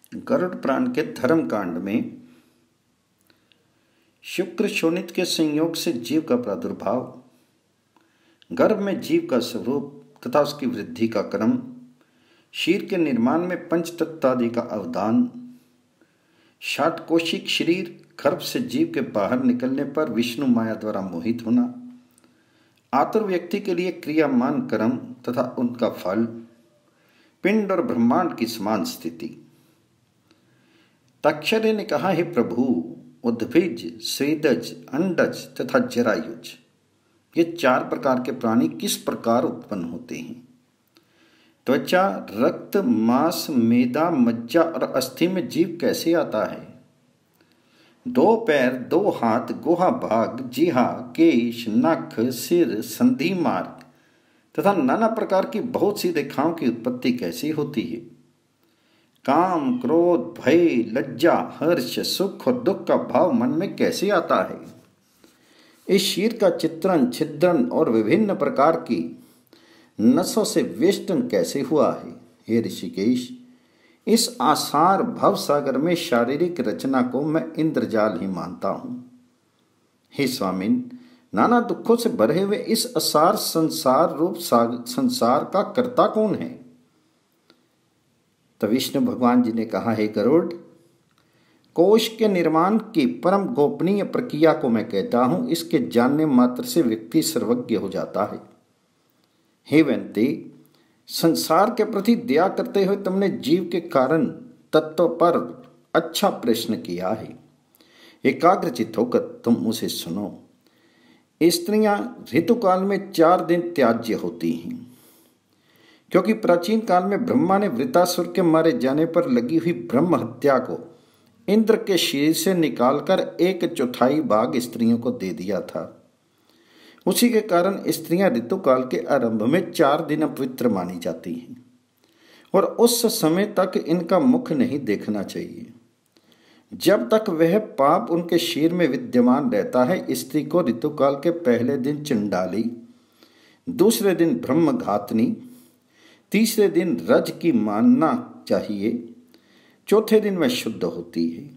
गरुड़ पुराण के धर्म कांड में शुक्र शोणित के संयोग से जीव का प्रादुर्भाव, गर्भ में जीव का स्वरूप तथा उसकी वृद्धि का क्रम, शीर के निर्माण में पंचतत्व आदि का अवदान, षाटकोशिक शरीर, गर्भ से जीव के बाहर निकलने पर विष्णु माया द्वारा मोहित होना, आतुर व्यक्ति के लिए क्रियामान कर्म तथा उनका फल, पिंड और ब्रह्मांड की समान स्थिति। तक्षर्य ने कहा, हे प्रभु, उद्भिज, स्वेदज, अंडज तथा जरायुज, ये चार प्रकार के प्राणी किस प्रकार उत्पन्न होते हैं? त्वचा, रक्त, मांस, मेदा, मज्जा और अस्थि में जीव कैसे आता है? दो पैर, दो हाथ, गुहा भाग, जिहा, केश, नख, सिर, संधि मार्ग तथा नाना प्रकार की बहुत सी रेखाओं की उत्पत्ति कैसे होती है? काम, क्रोध, भय, लज्जा, हर्ष, सुख और दुख का भाव मन में कैसे आता है? इस शीर का चित्रण, छिद्रण और विभिन्न प्रकार की नसों से वेष्टन कैसे हुआ है? हे ऋषिकेश, इस आसार भव सागर में शारीरिक रचना को मैं इंद्रजाल ही मानता हूं। हे स्वामिन, नाना दुखों से भरे हुए इस असार संसार रूप संसार का कर्ता कौन है? तो विष्णु भगवान जी ने कहा, हे गरुड़, कोश के निर्माण की परम गोपनीय प्रक्रिया को मैं कहता हूं। इसके जानने मात्र से व्यक्ति सर्वज्ञ हो जाता है। हे वैंते, संसार के प्रति दया करते हुए तुमने जीव के कारण तत्व पर अच्छा प्रश्न किया है। एकाग्रचित होकर तुम उसे सुनो। स्त्रियां ऋतुकाल में 4 दिन त्याज्य होती हैं, क्योंकि प्राचीन काल में ब्रह्मा ने वृतासुर के मारे जाने पर लगी हुई ब्रह्म हत्या को इंद्र के शरीर से निकालकर 1/4 भाग स्त्रियों को दे दिया था। उसी के कारण स्त्रियां ऋतुकाल के आरंभ में 4 दिन अपवित्र मानी जाती हैं और उस समय तक इनका मुख नहीं देखना चाहिए। जब तक वह पाप उनके शरीर में विद्यमान रहता है, स्त्री को ऋतुकाल के पहले दिन चंडाली, दूसरे दिन ब्रह्मघातनी, तीसरे दिन रज की मानना चाहिए, चौथे दिन वह शुद्ध होती है।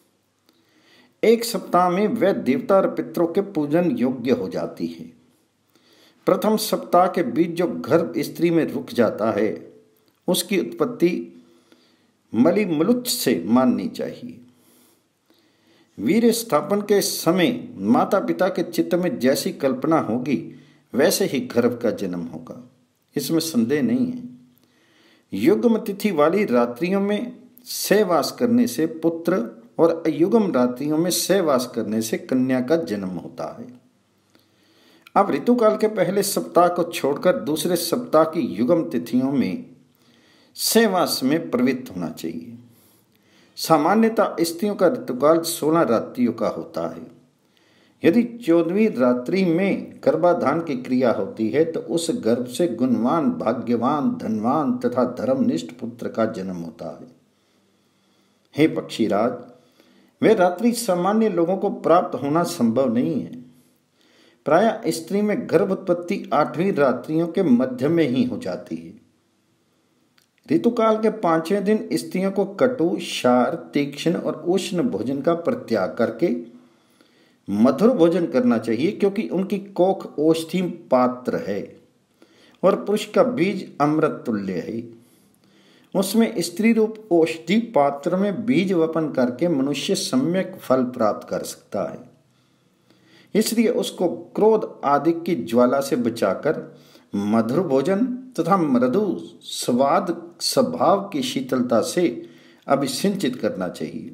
1 सप्ताह में वह देवता और पितरों के पूजन योग्य हो जाती है। प्रथम सप्ताह के बीच जो गर्भ स्त्री में रुक जाता है, उसकी उत्पत्ति मलिमलुच से माननी चाहिए। वीर्य स्थापन के समय माता पिता के चित्त में जैसी कल्पना होगी, वैसे ही गर्भ का जन्म होगा, इसमें संदेह नहीं है। युग्म तिथि वाली रात्रियों में सहवास करने से पुत्र और अयुग्म रात्रियों में सहवास करने से कन्या का जन्म होता है। अब ऋतुकाल के पहले सप्ताह को छोड़कर दूसरे सप्ताह की युग्म तिथियों में सहवास में प्रवृत्त होना चाहिए। सामान्यतः स्त्रियों का ऋतुकाल 16 रात्रियों का होता है। यदि 14वीं रात्रि में गर्भाधान की क्रिया होती है, तो उस गर्भ से गुणवान, भाग्यवान, धनवान तथा धर्मनिष्ठ पुत्र का जन्म होता है। हे पक्षीराज, वह रात्रि सामान्य लोगों को प्राप्त होना संभव नहीं है। प्रायः स्त्री में गर्भोत्पत्ति 8वीं रात्रियों के मध्य में ही हो जाती है। ऋतुकाल के 5वें दिन स्त्रियों को कटु, क्षार, तीक्ष्ण और उष्ण भोजन का परित्याग करके मधुर भोजन करना चाहिए, क्योंकि उनकी कोख औषधि पात्र है और पुरुष का बीज अमृत तुल्य है। उसमें स्त्री रूप औषधि पात्र में बीज वपन करके मनुष्य सम्यक फल प्राप्त कर सकता है। इसलिए उसको क्रोध आदि की ज्वाला से बचाकर मधुर भोजन तथा मृदु स्वाद स्वभाव की शीतलता से अभिसिंचित करना चाहिए।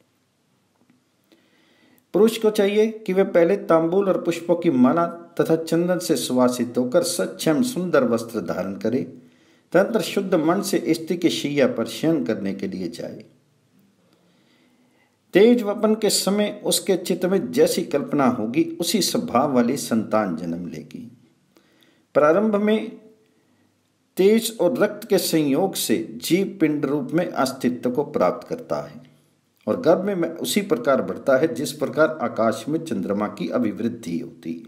पुरुष को चाहिए कि वह पहले तांबूल और पुष्पों की माला तथा चंदन से सुवासित होकर सक्षम सुंदर वस्त्र धारण करे, तदनंतर शुद्ध मन से स्त्री के शैया पर शयन करने के लिए जाए। तेज वपन के समय उसके चित्त में जैसी कल्पना होगी, उसी स्वभाव वाली संतान जन्म लेगी। प्रारंभ में तेज और रक्त के संयोग से जीव पिंड रूप में अस्तित्व को प्राप्त करता है और गर्भ में उसी प्रकार बढ़ता है जिस प्रकार आकाश में चंद्रमा की अभिवृद्धि होती है।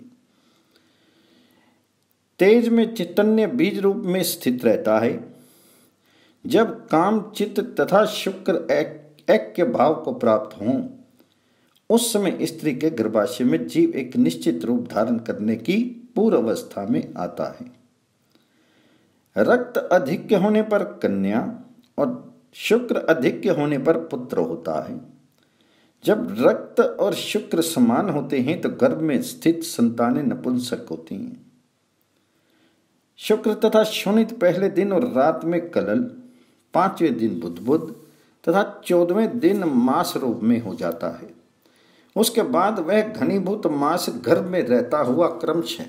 तेज में चैतन्य बीज रूप में स्थित रहता है। जब काम, चित्त तथा शुक्र ऐक्य भाव को प्राप्त हों, उस समय स्त्री के गर्भाशय में जीव एक निश्चित रूप धारण करने की पूर्व अवस्था में आता है। रक्त अधिक्य होने पर कन्या और शुक्र अधिक्य होने पर पुत्र होता है। जब रक्त और शुक्र समान होते हैं तो गर्भ में स्थित संतानें नपुंसक होती हैं। शुक्र तथा शोणित पहले दिन और रात में कलल, 5वें दिन बुध तथा 14वें दिन मास रूप में हो जाता है। उसके बाद वह घनीभूत मास गर्भ में रहता हुआ क्रमशः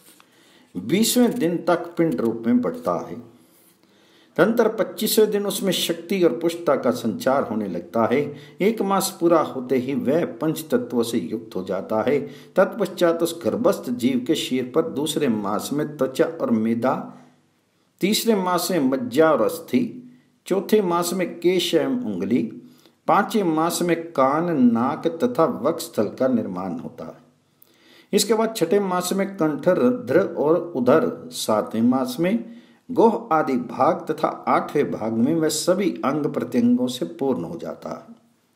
20वें दिन तक पिंड रूप में बढ़ता है। तदंतर 25वें दिन उसमें शक्ति और पुष्टता का संचार होने लगता है। 1 मास पूरा होते ही वह पंच तत्वों से युक्त हो जाता है। तत्पश्चात उस गर्भस्थ जीव के शीर पर दूसरे मास में त्वचा और मेदा, तीसरे मास में मज्जा और अस्थि, चौथे मास में केश एवं उंगली, 5वें मास में कान, नाक तथा वक्षस्थल का निर्माण होता है। इसके बाद 6ठे मास में कंठ, रंध्र और उदर, 7वें मास में गोह आदि भाग तथा 8वें भाग में वह सभी अंग प्रत्यंगों से पूर्ण हो जाता है।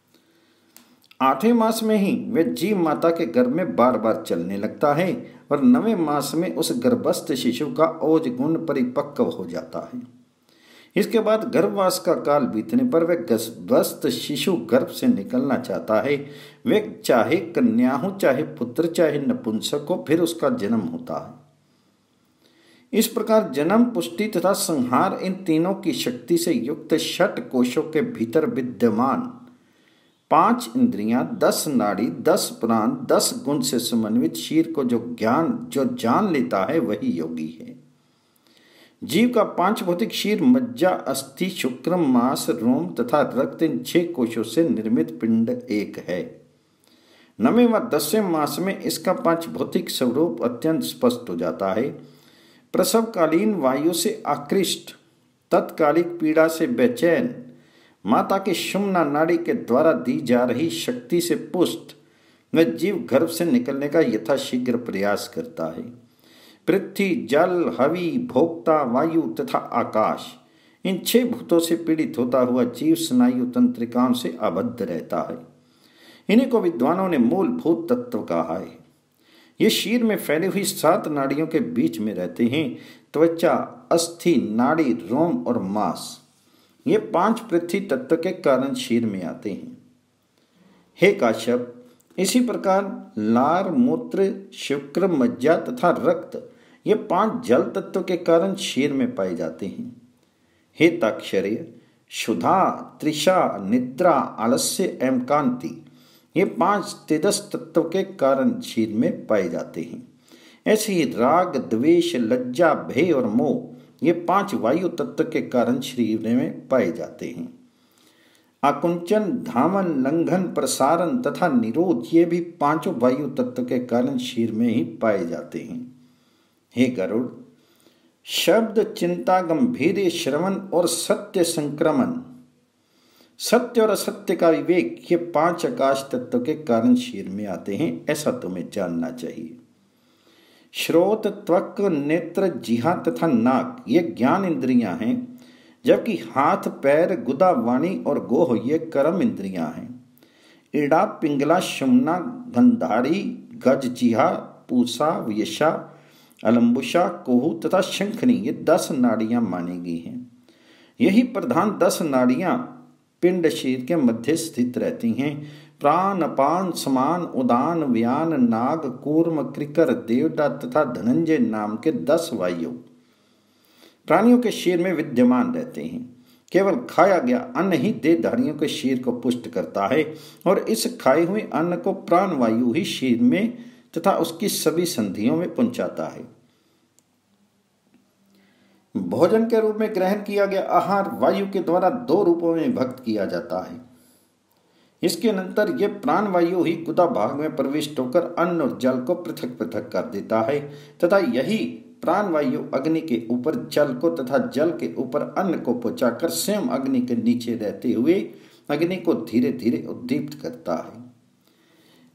8वें मास में ही वह जीव माता के गर्भ में बार बार चलने लगता है और 9वें मास में उस गर्भस्थ शिशु का ओज गुण परिपक्व हो जाता है। इसके बाद गर्भवास का काल बीतने पर वह गर्भस्थ शिशु गर्भ से निकलना चाहता है। वह चाहे कन्या हो, चाहे पुत्र, चाहे नपुंसक हो, फिर उसका जन्म होता है। इस प्रकार जन्म, पुष्टि तथा संहार, इन तीनों की शक्ति से युक्त 6 कोशों के भीतर विद्यमान 5 इंद्रियां, 10 नाड़ी, 10 प्राण, 10 गुण से समन्वित शीर को जो जान लेता है वही योगी है। जीव का 5 भौतिक शीर मज्जा, अस्थि, शुक्र, मांस, रोम तथा रक्त, इन 6 कोशों से निर्मित पिंड एक है। 9वें व 10वें मास में इसका 5 भौतिक स्वरूप अत्यंत स्पष्ट हो जाता है। प्रसवकालीन वायु से आकृष्ट, तत्कालिक पीड़ा से बेचैन, माता की शुम्ना नाड़ी के द्वारा दी जा रही शक्ति से पुष्ट, वह जीव गर्भ से निकलने का यथाशीघ्र प्रयास करता है। पृथ्वी, जल, हवि, भोक्ता, वायु तथा आकाश, इन 6 भूतों से पीड़ित होता हुआ जीव स्नायु तंत्रिकाओं से आबद्ध रहता है। इन्हीं को विद्वानों ने मूलभूत तत्व कहा है। ये शीर में फैली हुई 7 नाड़ियों के बीच में रहते हैं। त्वचा, अस्थि, नाड़ी, रोम और मांस, ये 5 पृथ्वी तत्व के कारण शीर में आते हैं। हे काश्यप, इसी प्रकार लार, मूत्र, शुक्र, मज्जा तथा रक्त, ये 5 जल तत्व के कारण शीर में पाए जाते हैं। हे ताक्षर्य, क्षुधा, तृषा, निद्रा, आलस्य एवं कांति, ये 5 तेजस तत्व के कारण शीर में पाए जाते हैं। ऐसे ही राग, द्वेष, लज्जा, भय और मोह, ये 5 वायु तत्व के कारण शरीर में पाए जाते हैं। आकुंचन, धावन, लंघन, प्रसारण तथा निरोध, ये भी 5 वायु तत्व के कारण शरीर में ही पाए जाते हैं। हे गरुड़, शब्द, चिंता, गंभीर श्रवण और सत्य संक्रमण, सत्य और असत्य का विवेक, ये 5 आकाश तत्व के कारण शरीर में आते हैं, ऐसा तुम्हें जानना चाहिए। श्रोत, त्वक, नेत्र, जिह्वा तथा नाक, ये ज्ञान इंद्रियां हैं, जबकि हाथ, पैर, गुदा, वाणी और गोह, ये कर्म इंद्रियां हैं। इड़ा, पिंगला, शुम्ना, गंधारी, गज, जिह्वा, पूसा, व्यशा, अलम्बुशा, कोहू तथा शंखनी, ये 10 नाड़ियां मानी गई हैं। यही प्रधान 10 नाड़ियां पिंड शीर के मध्य स्थित रहती हैं। प्राण, अपान, समान, उदान, व्यान, नाग, कूर्म, क्रिकर, देवता तथा धनंजय नाम के 10 वायु प्राणियों के शीर में विद्यमान रहते हैं। केवल खाया गया अन्न ही देहधारियों के शीर को पुष्ट करता है और इस खाए हुए अन्न को प्राण वायु ही शीर में तथा उसकी सभी संधियों में पहुंचाता है। भोजन के रूप में ग्रहण किया गया आहार वायु के द्वारा 2 रूपों में विभक्त किया जाता है। इसके अनंतर यह प्राण वायु ही गुदा भाग में प्रविष्ट होकर अन्न और जल को पृथक पृथक कर देता है तथा यही प्राण वायु अग्नि के ऊपर जल को तथा जल के ऊपर अन्न को पहुंचाकर स्वयं अग्नि के नीचे रहते हुए अग्नि को धीरे धीरे उद्दीप्त करता है।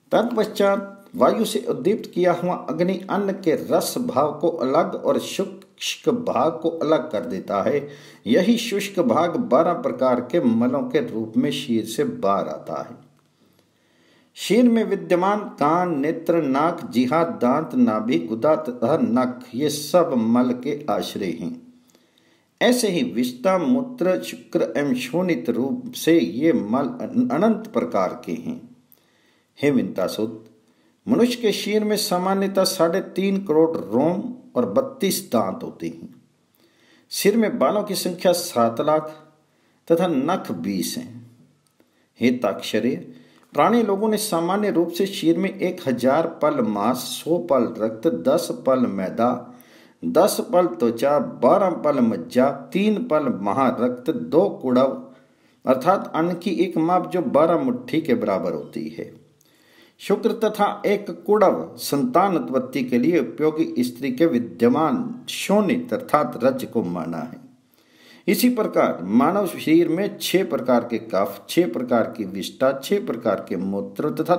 तत्पश्चात वायु से उद्दीप्त किया हुआ अग्नि अन्न के रस भाव को अलग और शुक्त शुष्क भाग को अलग कर देता है। यही शुष्क भाग 12 प्रकार के मलों के रूप में शीर से बाहर आता है। शीर में विद्यमान कान, नेत्र, नाक, जिह्वा, दांत, नाभि, गुदा तथा नख ये सब मल के आश्रय हैं। ऐसे ही विष्टा, मूत्र, शुक्र एवं शोणित रूप से ये मल अनंत प्रकार के हैं। हे विंतासुत, मनुष्य के शीर में सामान्यतः 3.5 करोड़ रोम और 32 दांत होते हैं। सिर में बालों की संख्या 7 लाख तथा नख 20 हैं। हे ताक्षर्य, प्राणी लोगों ने सामान्य रूप से शीर में 1000 पल मांस, 100 पल रक्त, 10 पल मैदा, 10 पल त्वचा, 12 पल मज्जा, 3 पल महारक्त, 2 कुड़व अर्थात अन्न की एक माप जो 12 मुट्ठी के बराबर होती है, शुक्र तथा 1 कुड़व संतान उत्पत्ति के लिए उपयोगी स्त्री के विद्यमान शोणित अर्थात रज को माना है। इसी प्रकार मानव शरीर में 6 प्रकार के कफ, 6 प्रकार की विष्ठा, 6 प्रकार के मूत्र तथा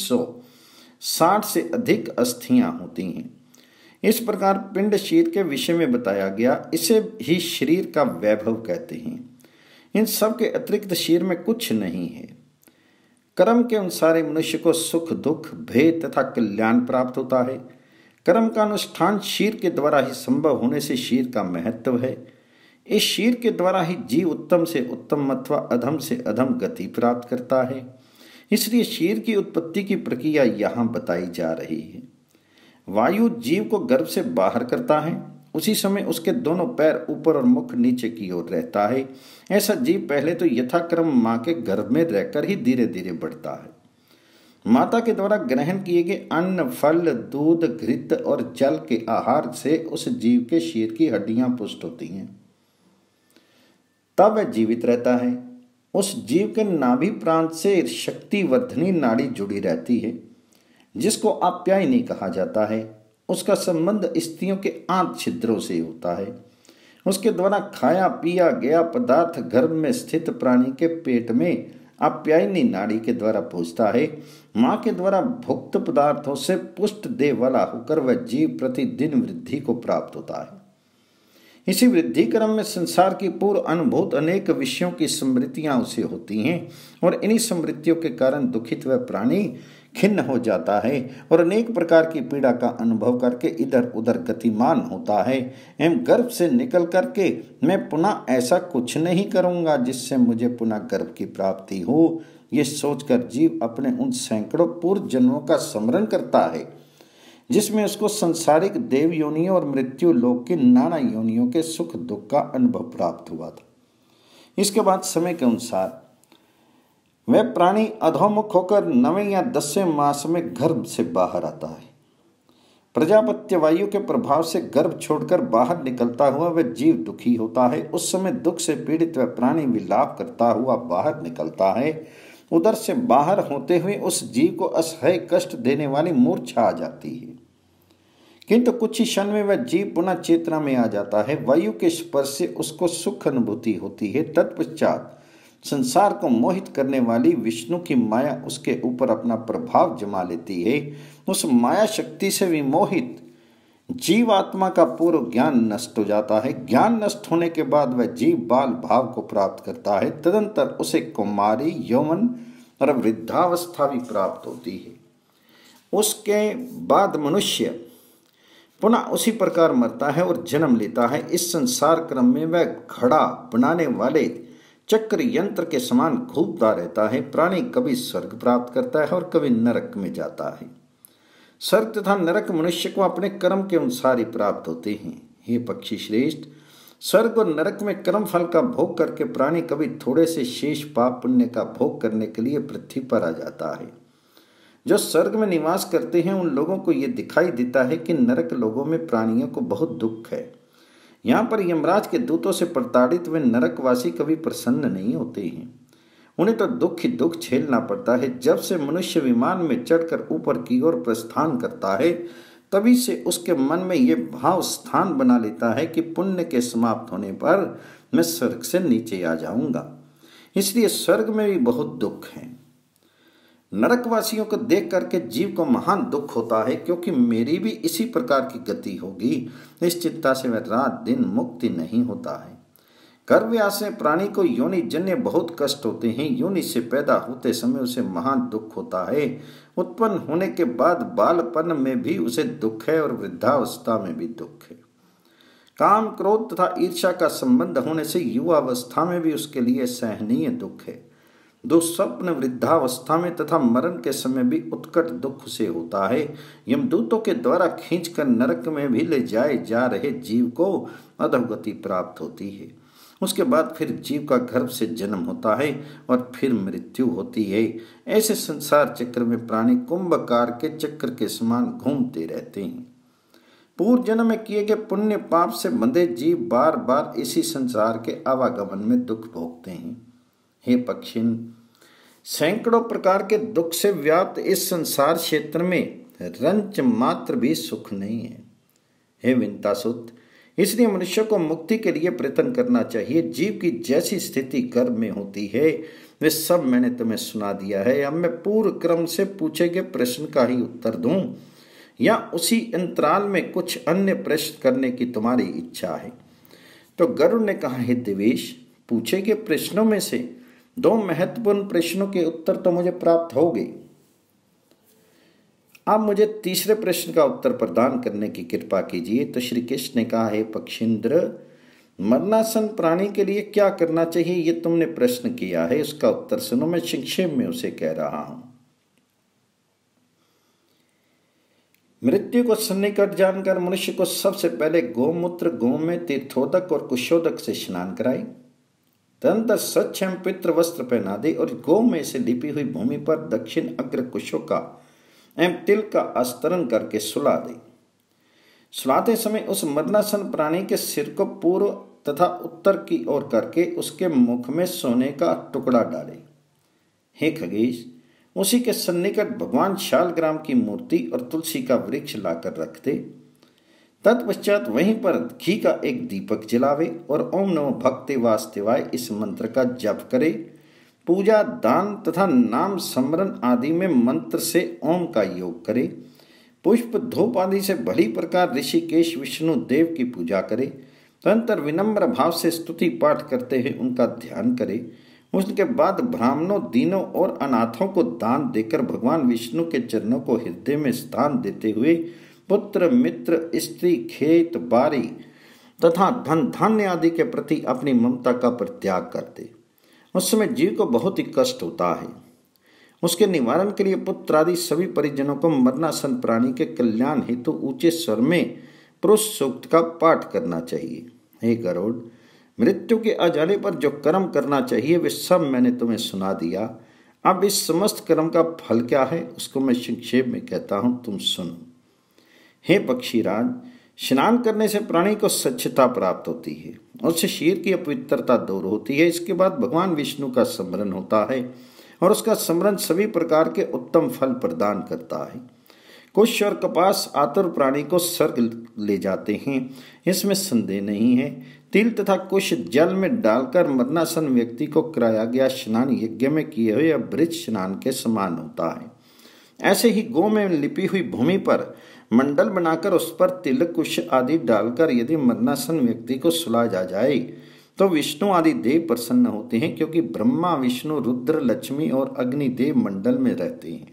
360 से अधिक अस्थियां होती हैं। इस प्रकार पिंड शीर के विषय में बताया गया। इसे ही शरीर का वैभव कहते हैं। इन सब के अतिरिक्त शीर में कुछ नहीं है। कर्म के अनुसार मनुष्य को सुख, दुख, भेद तथा कल्याण प्राप्त होता है। कर्म का अनुष्ठान शीर के द्वारा ही संभव होने से शीर का महत्व है। इस शीर के द्वारा ही जीव उत्तम से उत्तम अथवा अधम से अधम गति प्राप्त करता है। इसलिए शीर की उत्पत्ति की प्रक्रिया यहाँ बताई जा रही है। वायु जीव को गर्भ से बाहर करता है। उसी समय उसके दोनों पैर ऊपर और मुख नीचे की ओर रहता है। ऐसा जीव पहले तो यथाक्रम मां के गर्भ में रहकर ही धीरे धीरे बढ़ता है। माता के द्वारा ग्रहण किए गए अन्न, फल, दूध, घृत और जल के आहार से उस जीव के शीर की हड्डियां पुष्ट होती हैं। तब वह जीवित रहता है। उस जीव के नाभि प्रांत से शक्तिवर्धनी नाड़ी जुड़ी रहती है, जिसको आप्यायनी कहा जाता है। उसका संबंध स्त्रियों के आंत छिद्रों से होता है। उसके द्वारा खाया पिया गया पदार्थ गर्भ में स्थित प्राणी के पेट में आप्यायनी नाड़ी के द्वारा पहुंचता है। मां के द्वारा भुक्त पदार्थों से पुष्ट देह वाला होकर वह जीव प्रतिदिन वृद्धि को प्राप्त होता है। इसी वृद्धि क्रम में संसार की पूर्व अनुभूत अनेक विषयों की स्मृतियां उसे होती हैं और इन्हीं स्मृतियों के कारण दुखित वह प्राणी खिन्न हो जाता है और अनेक प्रकार की पीड़ा का अनुभव करके इधर उधर गतिमान होता है एवं गर्भ से निकल करके मैं पुनः ऐसा कुछ नहीं करूंगा जिससे मुझे पुनः गर्भ की प्राप्ति हो, ये सोचकर जीव अपने उन सैकड़ों पूर्व जन्मों का स्मरण करता है जिसमें उसको संसारिक देव योनियों और मृत्यु लोक की नाना योनियों के सुख दुख का अनुभव प्राप्त हुआ था। इसके बाद समय के अनुसार वह प्राणी अधोमुख होकर 9वें या 10वें मास में गर्भ से बाहर आता है। प्रजापत्य वायु के प्रभाव से गर्भ छोड़कर बाहर निकलता हुआ वह जीव दुखी होता है। उस समय दुख से पीड़ित वह प्राणी विलाप करता हुआ बाहर निकलता है। उधर से बाहर होते हुए उस जीव को असह्य कष्ट देने वाली मूर्छा आ जाती है, किंतु कुछ ही क्षण में वह जीव पुनः चेतना में आ जाता है। वायु के स्पर्श से उसको सुख अनुभूति होती है। तत्पश्चात संसार को मोहित करने वाली विष्णु की माया उसके ऊपर अपना प्रभाव जमा लेती है। उस माया शक्ति से विमोहित जीवात्मा का पूर्व ज्ञान नष्ट हो जाता है। ज्ञान नष्ट होने के बाद वह जीव बाल भाव को प्राप्त करता है। तदंतर उसे कुमारी, यौवन और वृद्धावस्था भी प्राप्त होती है। उसके बाद मनुष्य पुनः उसी प्रकार मरता है और जन्म लेता है। इस संसार क्रम में वह घड़ा बनाने वाले चक्र यंत्र के समान घूमता रहता है। प्राणी कभी स्वर्ग प्राप्त करता है और कभी नरक में जाता है। स्वर्ग तथा नरक मनुष्य को अपने कर्म के अनुसार ही प्राप्त होते हैं। हे पक्षी श्रेष्ठ, स्वर्ग और नरक में कर्म फल का भोग करके प्राणी कभी थोड़े से शेष पाप पुण्य का भोग करने के लिए पृथ्वी पर आ जाता है। जो स्वर्ग में निवास करते हैं उन लोगों को यह दिखाई देता है कि नरक लोगों में प्राणियों को बहुत दुख है। यहाँ पर यमराज के दूतों से प्रताड़ित वे नरकवासी कभी प्रसन्न नहीं होते हैं। उन्हें तो दुख ही दुख झेलना पड़ता है। जब से मनुष्य विमान में चढ़कर ऊपर की ओर प्रस्थान करता है तभी से उसके मन में ये भाव स्थान बना लेता है कि पुण्य के समाप्त होने पर मैं स्वर्ग से नीचे आ जाऊंगा। इसलिए स्वर्ग में भी बहुत दुख है। नरकवासियों को देख करके जीव को महान दुख होता है, क्योंकि मेरी भी इसी प्रकार की गति होगी। इस चिंता से वह रात दिन मुक्ति नहीं होता है। गर्भव्यास में प्राणी को योनि जन्य बहुत कष्ट होते हैं। योनि से पैदा होते समय उसे महान दुख होता है। उत्पन्न होने के बाद बालपन में भी उसे दुख है और वृद्धावस्था में भी दुख है। काम, क्रोध तथा ईर्ष्या का संबंध होने से युवावस्था में भी उसके लिए सहनीय दुख है। दुःस्वप्न वृद्धावस्था में तथा मरण के समय भी उत्कट दुख से होता है। यमदूतों के द्वारा खींचकर नरक में भी ले जाए जा रहे जीव को अधोगति प्राप्त होती है। उसके बाद फिर जीव का गर्भ से जन्म होता है और फिर मृत्यु होती है। ऐसे संसार चक्र में प्राणी कुंभकार के चक्र के समान घूमते रहते हैं। पूर्व जन्म में किए गए पुण्य पाप से बंधे जीव बार बार इसी संसार के आवागमन में दुख भोगते हैं। हे पक्षिन, सैकड़ों प्रकार के दुख से व्याप्त इस संसार क्षेत्र में रंच मात्र भी सुख नहीं है। हे विंतासुत, इसलिए मनुष्य को मुक्ति के लिए प्रयत्न करना चाहिए। जीव की जैसी स्थिति गर्भ में होती है वे सब मैंने तुम्हें सुना दिया है। अब मैं पूर्व क्रम से पूछे गए प्रश्न का ही उत्तर दूं या उसी अंतराल में कुछ अन्य प्रश्न करने की तुम्हारी इच्छा है? तो गरुड़ ने कहा, हे देवेश, पूछे गए प्रश्नों में से 2 महत्वपूर्ण प्रश्नों के उत्तर तो मुझे प्राप्त हो गए। आप मुझे तीसरे प्रश्न का उत्तर प्रदान करने की कृपा कीजिए। तो श्री कृष्ण ने कहा, हे पक्षींद्र, मरणासन प्राणी के लिए क्या करना चाहिए ये तुमने प्रश्न किया है, उसका उत्तर सुनो। मैं संक्षेप में उसे कह रहा हूं। मृत्यु को सन्निकट जानकर मनुष्य को सबसे पहले गोमूत्र, गोमय, तीर्थोदक और कुशोदक से स्नान कराए। तदनंतर स्वच्छ एवं पितृ वस्त्र पहना दे और गोमय से लिपी हुई भूमि पर दक्षिण अग्र कुशों का एवं तिल का अस्तरण करके सुला दे। सुलाते समय उस मरणासन प्राणी के सिर को पूर्व तथा उत्तर की ओर करके उसके मुख में सोने का टुकड़ा डाले। हे खगेश, उसी के सन्निकट भगवान शालग्राम की मूर्ति और तुलसी का वृक्ष लाकर रख दे। तत्पश्चात वहीं पर घी का एक दीपक जलावे और ओम नमो भक्ते वास्तवाय इस मंत्र का जप करे। पूजा, दान तथा नाम स्मरण आदि में मंत्र से ओम का योग करे। पुष्प, धूप आदि से भली प्रकार ऋषिकेश विष्णु देव की पूजा करे। तदनंतर विनम्र भाव से स्तुति पाठ करते हुए उनका ध्यान करे। उसके बाद ब्राह्मणों, दीनों और अनाथों को दान देकर भगवान विष्णु के चरणों को हृदय में स्थान देते हुए पुत्र, मित्र, स्त्री, खेत बाड़ी तथा धन धान्य आदि के प्रति अपनी ममता का परित्याग कर दे। उस समय जीव को बहुत ही कष्ट होता है। उसके निवारण के लिए पुत्र आदि सभी परिजनों को मरणासन प्राणी के कल्याण हेतु ऊंचे स्वर में पुरुष सूक्त का पाठ करना चाहिए। हे गरुड़, मृत्यु के आ जाने पर जो कर्म करना चाहिए वे सब मैंने तुम्हें सुना दिया। अब इस समस्त कर्म का फल क्या है उसको मैं संक्षेप में कहता हूं, तुम सुनो। हे पक्षीराज, स्नान करने से प्राणी को स्वच्छता प्राप्त होती है, उससे शरीर की अपवित्रता दूर होती है। इसके बाद भगवान विष्णु का स्मरण होता है और उसका स्मरण सभी प्रकार के उत्तम फल प्रदान करता है। कुश और कपास आतुर प्राणी को स्वर्ग ले जाते हैं, इसमें संदेह नहीं है। तिल तथा कुश जल में डालकर मरणासन व्यक्ति को कराया गया स्नान यज्ञ में किए हुए वृक्ष स्नान के समान होता है। ऐसे ही गौ में लिपी हुई भूमि पर मंडल बनाकर उस पर तिल, कुश आदि डालकर यदि मरणासन व्यक्ति को सुलाया जाए तो विष्णु आदि देव प्रसन्न होते हैं, क्योंकि ब्रह्मा, विष्णु, रुद्र, लक्ष्मी और अग्निदेव मंडल में रहते हैं।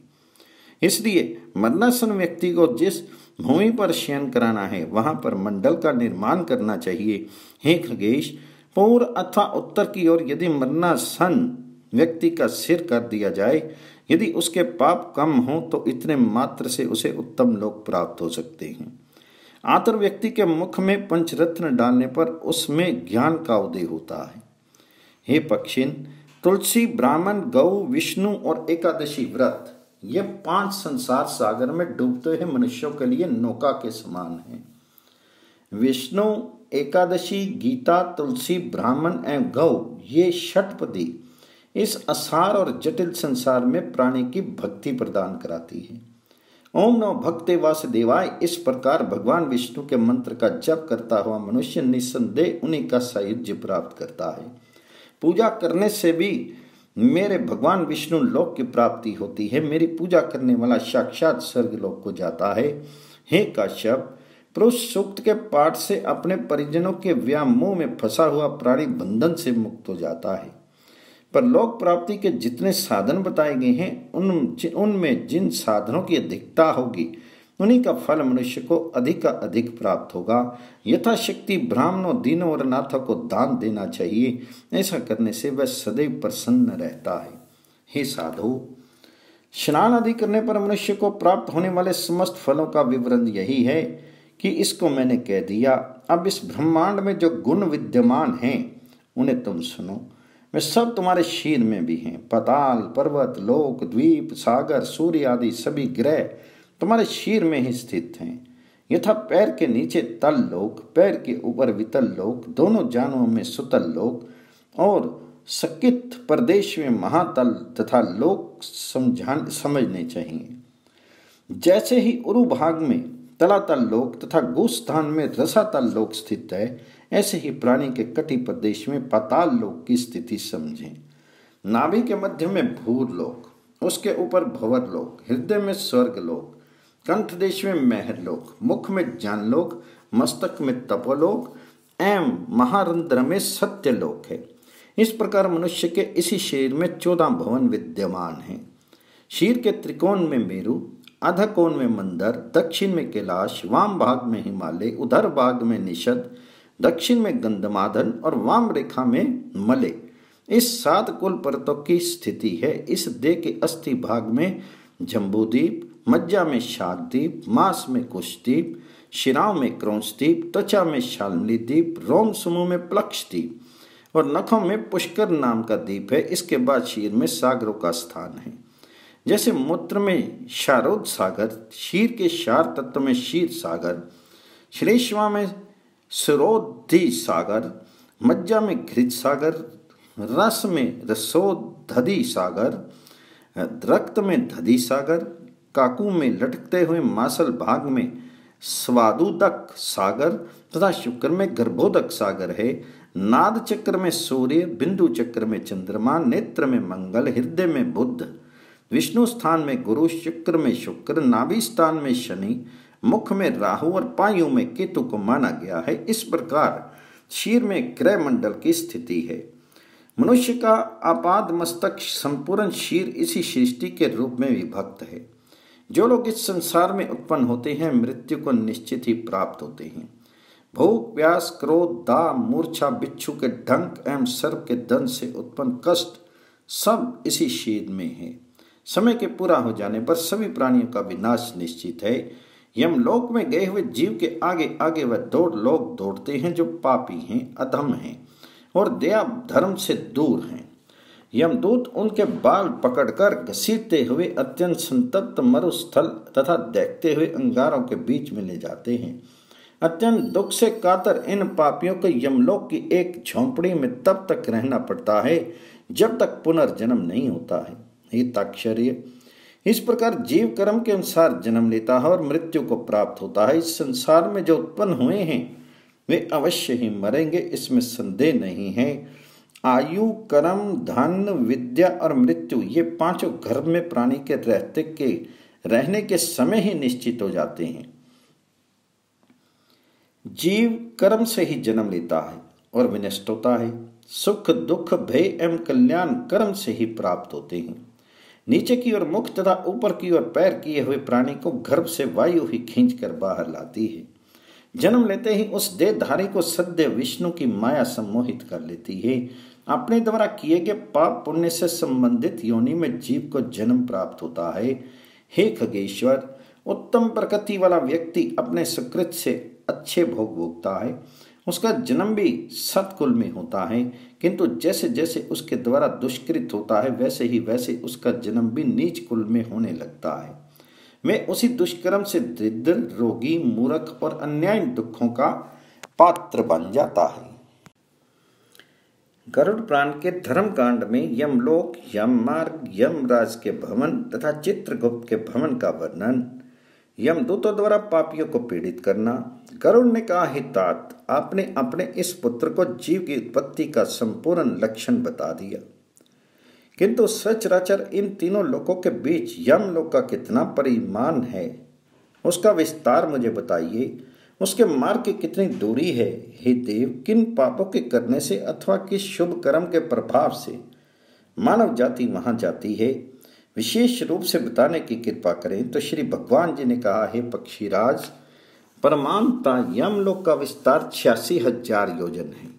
इसलिए मरणासन व्यक्ति को जिस भूमि पर शयन कराना है वहां पर मंडल का निर्माण करना चाहिए। हे खगेश, पूर्व अथवा उत्तर की ओर यदि मरणासन व्यक्ति का सिर कर दिया जाए, यदि उसके पाप कम हो तो इतने मात्र से उसे उत्तम लोक प्राप्त हो सकते हैं। आतुर व्यक्ति के मुख में पंचरत्न डालने पर उसमें ज्ञान का उदय होता है। हे पक्षिन, तुलसी, ब्राह्मण, गौ, विष्णु और एकादशी व्रत ये 5 संसार सागर में डूबते हुए मनुष्यों के लिए नौका के समान है। विष्णु, एकादशी, गीता, तुलसी, ब्राह्मण एवं गौ ये षटपदी इस असार और जटिल संसार में प्राणी की भक्ति प्रदान कराती है। ओम नमो भक्ते वासुदेवाय इस प्रकार भगवान विष्णु के मंत्र का जप करता हुआ मनुष्य निस्संदेह उन्हीं का सायुज्य प्राप्त करता है। पूजा करने से भी मेरे भगवान विष्णु लोक की प्राप्ति होती है, मेरी पूजा करने वाला साक्षात स्वर्ग लोक को जाता है। हे काश्यप, पुरुष सूक्त के पाठ से अपने परिजनों के व्यामोह में फंसा हुआ प्राणी बंधन से मुक्त हो जाता है। पर लोक प्राप्ति के जितने साधन बताए गए हैं उनमें जिन साधनों की अधिकता होगी उन्हीं का फल मनुष्य को अधिक का अधिक प्राप्त होगा। यथाशक्ति ब्राह्मणों, दीनों और अनाथों को दान देना चाहिए। ऐसा करने से वह सदैव प्रसन्न रहता है। हे साधु, स्नान आदि करने पर मनुष्य को प्राप्त होने वाले समस्त फलों का विवरण यही है कि इसको मैंने कह दिया। अब इस ब्रह्मांड में जो गुण विद्यमान हैं उन्हें तुम सुनो। वे सब तुम्हारे शीर में भी हैं। पाताल, पर्वत, लोक, द्वीप, सागर, सूर्य आदि सभी ग्रह तुम्हारे शीर में ही स्थित हैं। यथा पैर के नीचे तल लोक, पैर के ऊपर वितल लोक, दोनों जानों में सुतल लोक और सकित प्रदेश में महातल तथा लोक समझने चाहिए। जैसे ही उरु भाग में तलातल लोक तथा गोस्थान में रसातल लोक स्थित है, ऐसे ही प्राणी के कटी प्रदेश में पाताल लोक की स्थिति समझें। नाभि के मध्य में भूर लोक, उसके ऊपर भंवर लोक, हृदय में स्वर्ग लोक, कंठ देश में महर लोक, मुख में जानलोक, मस्तक में तपोलोक एवं महारंध्र में सत्य लोक है। इस प्रकार मनुष्य के इसी शरीर में 14 भवन विद्यमान हैं। शीर के त्रिकोण में मेरु, अध कोण में मंदर, दक्षिण में कैलाश, वाम भाग में हिमालय, उधर भाग में निषद, दक्षिण में गंधमादन और वाम रेखा में मले। इस 7 कुल पर्वतों की स्थिति है। इस देह के अस्थि भाग में जम्बूद्वीप, मज्जा में शाकद्वीप, मांस में कुशद्वीप, शिराओं में क्रौंचद्वीप, त्वचा में शाल्मली द्वीप, रोम समूह में प्लक्षद्वीप और नखों में पुष्कर नाम का द्वीप है। इसके बाद शीर में सागरों का स्थान है। जैसे मूत्र में शारोद सागर, शीर के शार तत्व में क्षीर सागर, श्लेष्मा में सुरोधि सागर, मज्जा में घृत सागर, रस में रसोधधि सागर, रक्त में दधि सागर, काकू में लटकते हुए मासल भाग में स्वादुदक सागर तथा शुक्र में गर्भोदक सागर है। नाद चक्र में सूर्य, बिंदु चक्र में चंद्रमा, नेत्र में मंगल, हृदय में बुध, विष्णु स्थान में गुरु, शुक्र में शुक्र, नाभि स्थान में शनि, मुख में राहु और पायु में केतु को माना गया है। इस प्रकार शीर में ग्रह मंडल की स्थिति है। मनुष्य का आपाद मस्तक संपूर्ण शीर इसी सृष्टि के रूप में विभक्त है। जो लोग इस संसार में उत्पन्न होते हैं मृत्यु को निश्चित ही प्राप्त होते हैं। भूख, प्यास, क्रोध, दाह, मूर्छा, बिच्छू के डंक एवं सर्प के दंश से उत्पन्न कष्ट सब इसी शीर में है। समय के पूरा हो जाने पर सभी प्राणियों का विनाश निश्चित है। यमलोक में गए हुए जीव के आगे आगे वह दौड़ लोग दौड़ते हैं जो पापी हैं, अधम हैं और दया धर्म से दूर हैं। यमदूत उनके बाल पकड़कर घसीटते हुए अत्यंत संतप्त मरुस्थल तथा देखते हुए अंगारों के बीच में ले जाते हैं। अत्यंत दुख से कातर इन पापियों को यमलोक की एक झोंपड़ी में तब तक रहना पड़ता है जब तक पुनर्जन्म नहीं होता है। ये ताक्षर्य इस प्रकार जीव कर्म के अनुसार जन्म लेता है और मृत्यु को प्राप्त होता है। इस संसार में जो उत्पन्न हुए हैं वे अवश्य ही मरेंगे, इसमें संदेह नहीं है। आयु, कर्म, धन, विद्या और मृत्यु ये पांचों घर में प्राणी के रहने के समय ही निश्चित हो जाते हैं। जीव कर्म से ही जन्म लेता है और विनष्ट होता है। सुख, दुख, भय एवं कल्याण कर्म से ही प्राप्त होते हैं। नीचे की ओर मुख तथा ऊपर की ओर पैर किए हुए प्राणी को गर्भ से वायु ही खींचकर बाहर लाती है। जन्म लेते ही उस देहधारी को सद्य विष्णु की माया सम्मोहित कर लेती है। अपने द्वारा किए गए पाप पुण्य से संबंधित योनि में जीव को जन्म प्राप्त होता है। हे खगेश्वर, उत्तम प्रकृति वाला व्यक्ति अपने सुकृत से अच्छे भोग भोगता है। उसका जन्म भी सत्कुल में होता है, किंतु जैसे जैसे उसके द्वारा दुष्कृत होता है वैसे उसका जन्म भी नीच कुल में होने लगता है। वह उसी दुष्कर्म से दरिद्र, रोगी, मूर्ख और अन्याय दुखों का पात्र बन जाता है। गरुड़ पुराण के धर्म कांड में यमलोक, यममार्ग, यमराज के भवन तथा चित्रगुप्त के भवन का वर्णन, यमदूतों द्वारा पापियों को पीड़ित करना। गरुड़ ने कहा, हे तात, आपने अपने इस पुत्र को जीव की उत्पत्ति का संपूर्ण लक्षण बता दिया। किंतु सचराचर इन तीनों लोकों के बीच यमलोक का कितना परिमाण है, उसका विस्तार मुझे बताइए। उसके मार्ग की कितनी दूरी है। हे देव, किन पापों के करने से अथवा किस शुभ कर्म के प्रभाव से मानव जाति वहां जाती है, विशेष रूप से बताने की कृपा करें। तो श्री भगवान जी ने कहा, हे पक्षीराज, परमानता यमलोक का विस्तार 86,000 योजन है।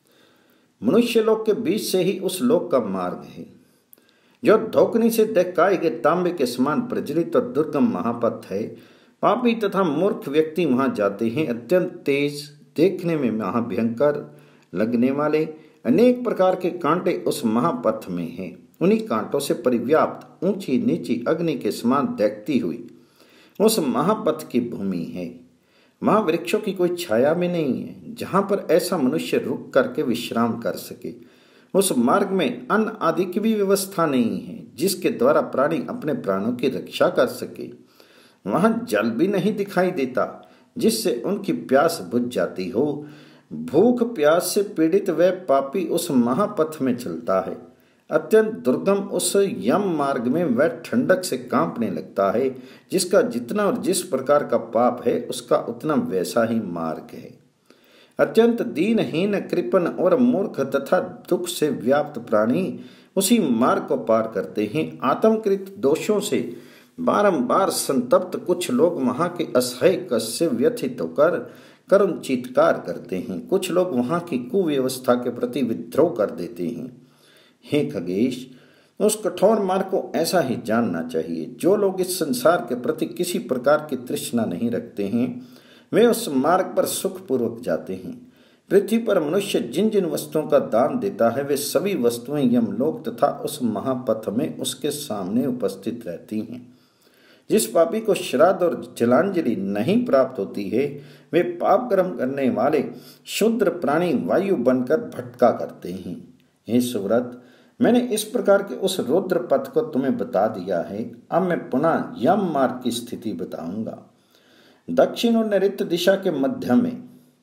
मनुष्य लोक के बीच से ही उस लोक का मार्ग है, जो धोकनी से दहकाए गए तांबे के समान प्रज्वलित और दुर्गम महापथ है। पापी तथा मूर्ख व्यक्ति वहां जाते हैं। अत्यंत तेज, देखने में महाभयंकर लगने वाले अनेक प्रकार के कांटे उस महापथ में हैं। उन्हीं कांटों से परिव्याप्त ऊंची नीची अग्नि के समान दहकती हुई उस महापथ की भूमि है। महावृक्षों की कोई छाया भी नहीं है जहां पर ऐसा मनुष्य रुक करके विश्राम कर सके। उस मार्ग में अन्न आदि की भी व्यवस्था नहीं है जिसके द्वारा प्राणी अपने प्राणों की रक्षा कर सके। वहां जल भी नहीं दिखाई देता जिससे उनकी प्यास बुझ जाती हो। भूख प्यास से पीड़ित वह पापी उस महापथ में चलता है। अत्यंत दुर्गम उस यम मार्ग में वह ठंडक से कांपने लगता है। जिसका जितना और जिस प्रकार का पाप है उसका उतना वैसा ही मार्ग है। अत्यंत दीनहीन, कृपण और मूर्ख तथा दुख से व्याप्त प्राणी उसी मार्ग को पार करते हैं। आत्मकृत दोषों से बारंबार संतप्त कुछ लोग वहां के असह्य कष्ट से व्यथित होकर करुण चीत्कार करते हैं। कुछ लोग वहां की कुव्यवस्था के प्रति विद्रोह कर देते हैं। हे खगेश, उस कठोर मार्ग को ऐसा ही जानना चाहिए। जो लोग इस संसार के प्रति किसी प्रकार की तृष्णा नहीं रखते हैं वे उस मार्ग पर सुखपूर्वक जाते हैं। पृथ्वी पर मनुष्य जिन जिन वस्तुओं का दान देता है वे सभी वस्तुएं यमलोक तथा उस महापथ में उसके सामने उपस्थित रहती हैं। जिस पापी को श्राद्ध और जलांजलि नहीं प्राप्त होती है वे पाप कर्म करने वाले शूद्र प्राणी वायु बनकर भटका करते हैं। हे सुव्रत, मैंने इस प्रकार के उस रुद्र पथ को तुम्हें बता दिया है। अब मैं पुनः यम मार्ग की स्थिति बताऊंगा। दक्षिण और नैऋत्य दिशा के मध्य में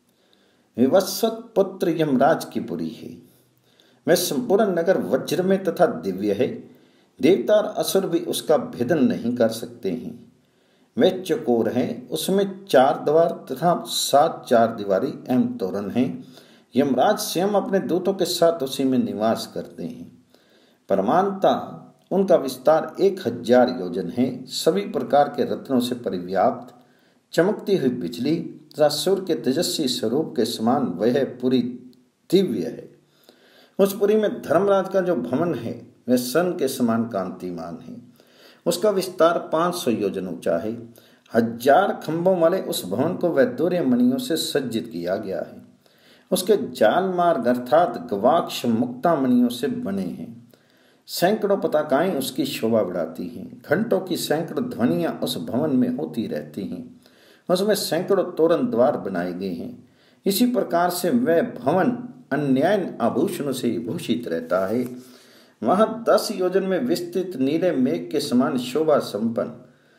विवस्वत पुत्र यमराज की पुरी है। वह संपूर्ण नगर वज्र में तथा दिव्य है। देवता और असुर भी उसका भेदन नहीं कर सकते हैं। वह चकोर है, उसमें 4 द्वार तथा 7 चारदीवारी एवं तोरण हैं। यमराज स्वयं अपने दूतों के साथ उसी में निवास करते हैं। परमानता उनका विस्तार 1,000 योजन है। सभी प्रकार के रत्नों से परिव्याप्त चमकती हुई बिजली तथा सूर्य के तेजस्वी स्वरूप के समान वह पुरी दिव्य है। उस पुरी में धर्मराज का जो भवन है वह सन के समान कांतिमान है। उसका विस्तार 500 योजन ऊंचा है। 1000 खंभों वाले उस भवन को वैदूर्य मणियों से सज्जित किया गया है। उसके जाल मार्ग अर्थात गवाक्ष मुक्ता मणियों से बने हैं। सैकड़ों पताकाएं उसकी शोभा बढ़ाती हैं। घंटों की सैकड़ों ध्वनियां उस भवन में होती रहती हैं। उसमें सैकड़ों तोरण द्वार बनाए गए हैं। इसी प्रकार से वह भवन अन्यायन आभूषणों से भूषित रहता है। वहां 10 योजन में विस्तृत नीले मेघ के समान शोभा संपन्न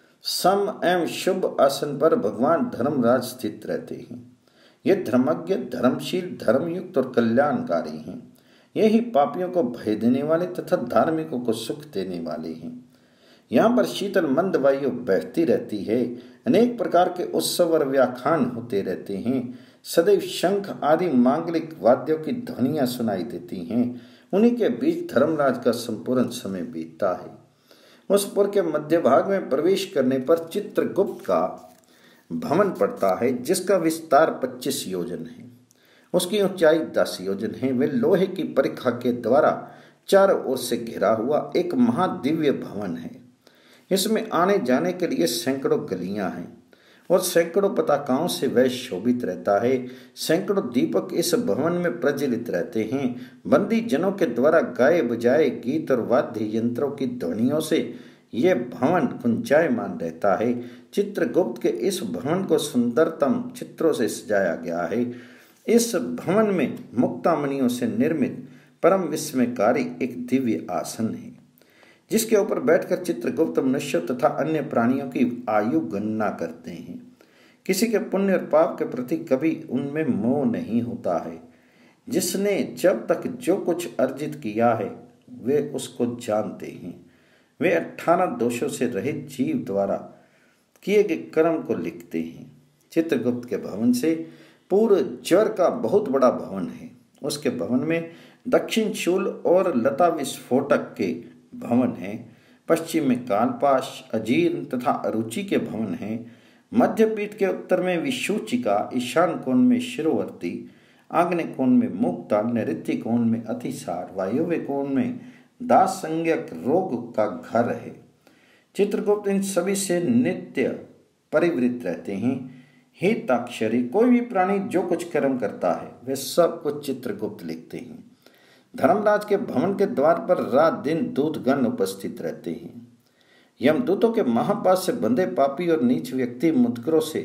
सम एवं शुभ आसन पर भगवान धर्मराज स्थित रहते हैं। ये धर्मज्ञ, धर्मशील, धर्मयुक्त और कल्याणकारी हैं। यही पापियों को भय देने वाले तथा धार्मिकों को सुख देने वाले हैं। यहाँ पर शीतल मंद वायु बहती रहती है। अनेक प्रकार के उत्सव और व्याख्यान होते रहते हैं। सदैव शंख आदि मांगलिक वाद्यों की ध्वनियां सुनाई देती हैं। उन्हीं के बीच धर्मराज का संपूर्ण समय बीतता है। उस पुर के मध्य भाग में प्रवेश करने पर चित्रगुप्त का भवन पड़ता है जिसका विस्तार 25 योजन है। उसकी ऊंचाई 10 योजन है। वे लोहे की परिखा के द्वारा चारों ओर से घिरा हुआ एक महादिव्य भवन है। इसमें आने जाने के लिए सैकड़ों गलियां हैं और सैकड़ों पताकाओं से वह शोभित रहता है। सैकड़ों दीपक इस भवन में प्रज्वलित रहते हैं। बंदी जनों के द्वारा गाए बजाए गीत और वाद्य यंत्रों की ध्वनियों से यह भवन गुंजायमान रहता है। चित्रगुप्त के इस भवन को सुंदरतम चित्रों से सजाया गया है। इस भवन में मुक्तामणियों से निर्मित परम विस्मयकारी एक दिव्य आसन है जिसके ऊपर बैठकर चित्रगुप्त मनुष्य तथा अन्य प्राणियों की आयु गणना करते हैं। किसी के पुण्य और पाप के प्रति कभी उनमें मोह नहीं होता है। जिसने जब तक जो कुछ अर्जित किया है वे उसको जानते हैं। वे 18 दोषों से रहित जीव द्वारा किए गए कर्म को लिखते हैं। चित्रगुप्त के भवन से पूर्व ज्वर का बहुत बड़ा भवन है। उसके भवन में दक्षिण शूल और लता विस्फोटक के भवन हैं। पश्चिम में कालपाश, अजीर्ण तथा अरुचि के भवन हैं। मध्यपीठ के उत्तर में विशूचिका, ईशान कोण में शिरोवर्ती, आग्नेय कोण में मुक्ता, नैऋत्य कोण में अतिसार, वायव्य कोण में दास संज्ञक रोग का घर है। चित्रगुप्त इन सभी से नित्य परिवृत रहते हैं। हे ताक्षरी, कोई भी प्राणी जो कुछ कर्म करता है वे सब कुछ चित्रगुप्त लिखते हैं। धर्मराज के भवन के द्वार पर रात दिन दूतगण उपस्थित रहते हैं। यमदूतों के महापाश से बंधे पापी और नीच व्यक्ति मुद्गरों से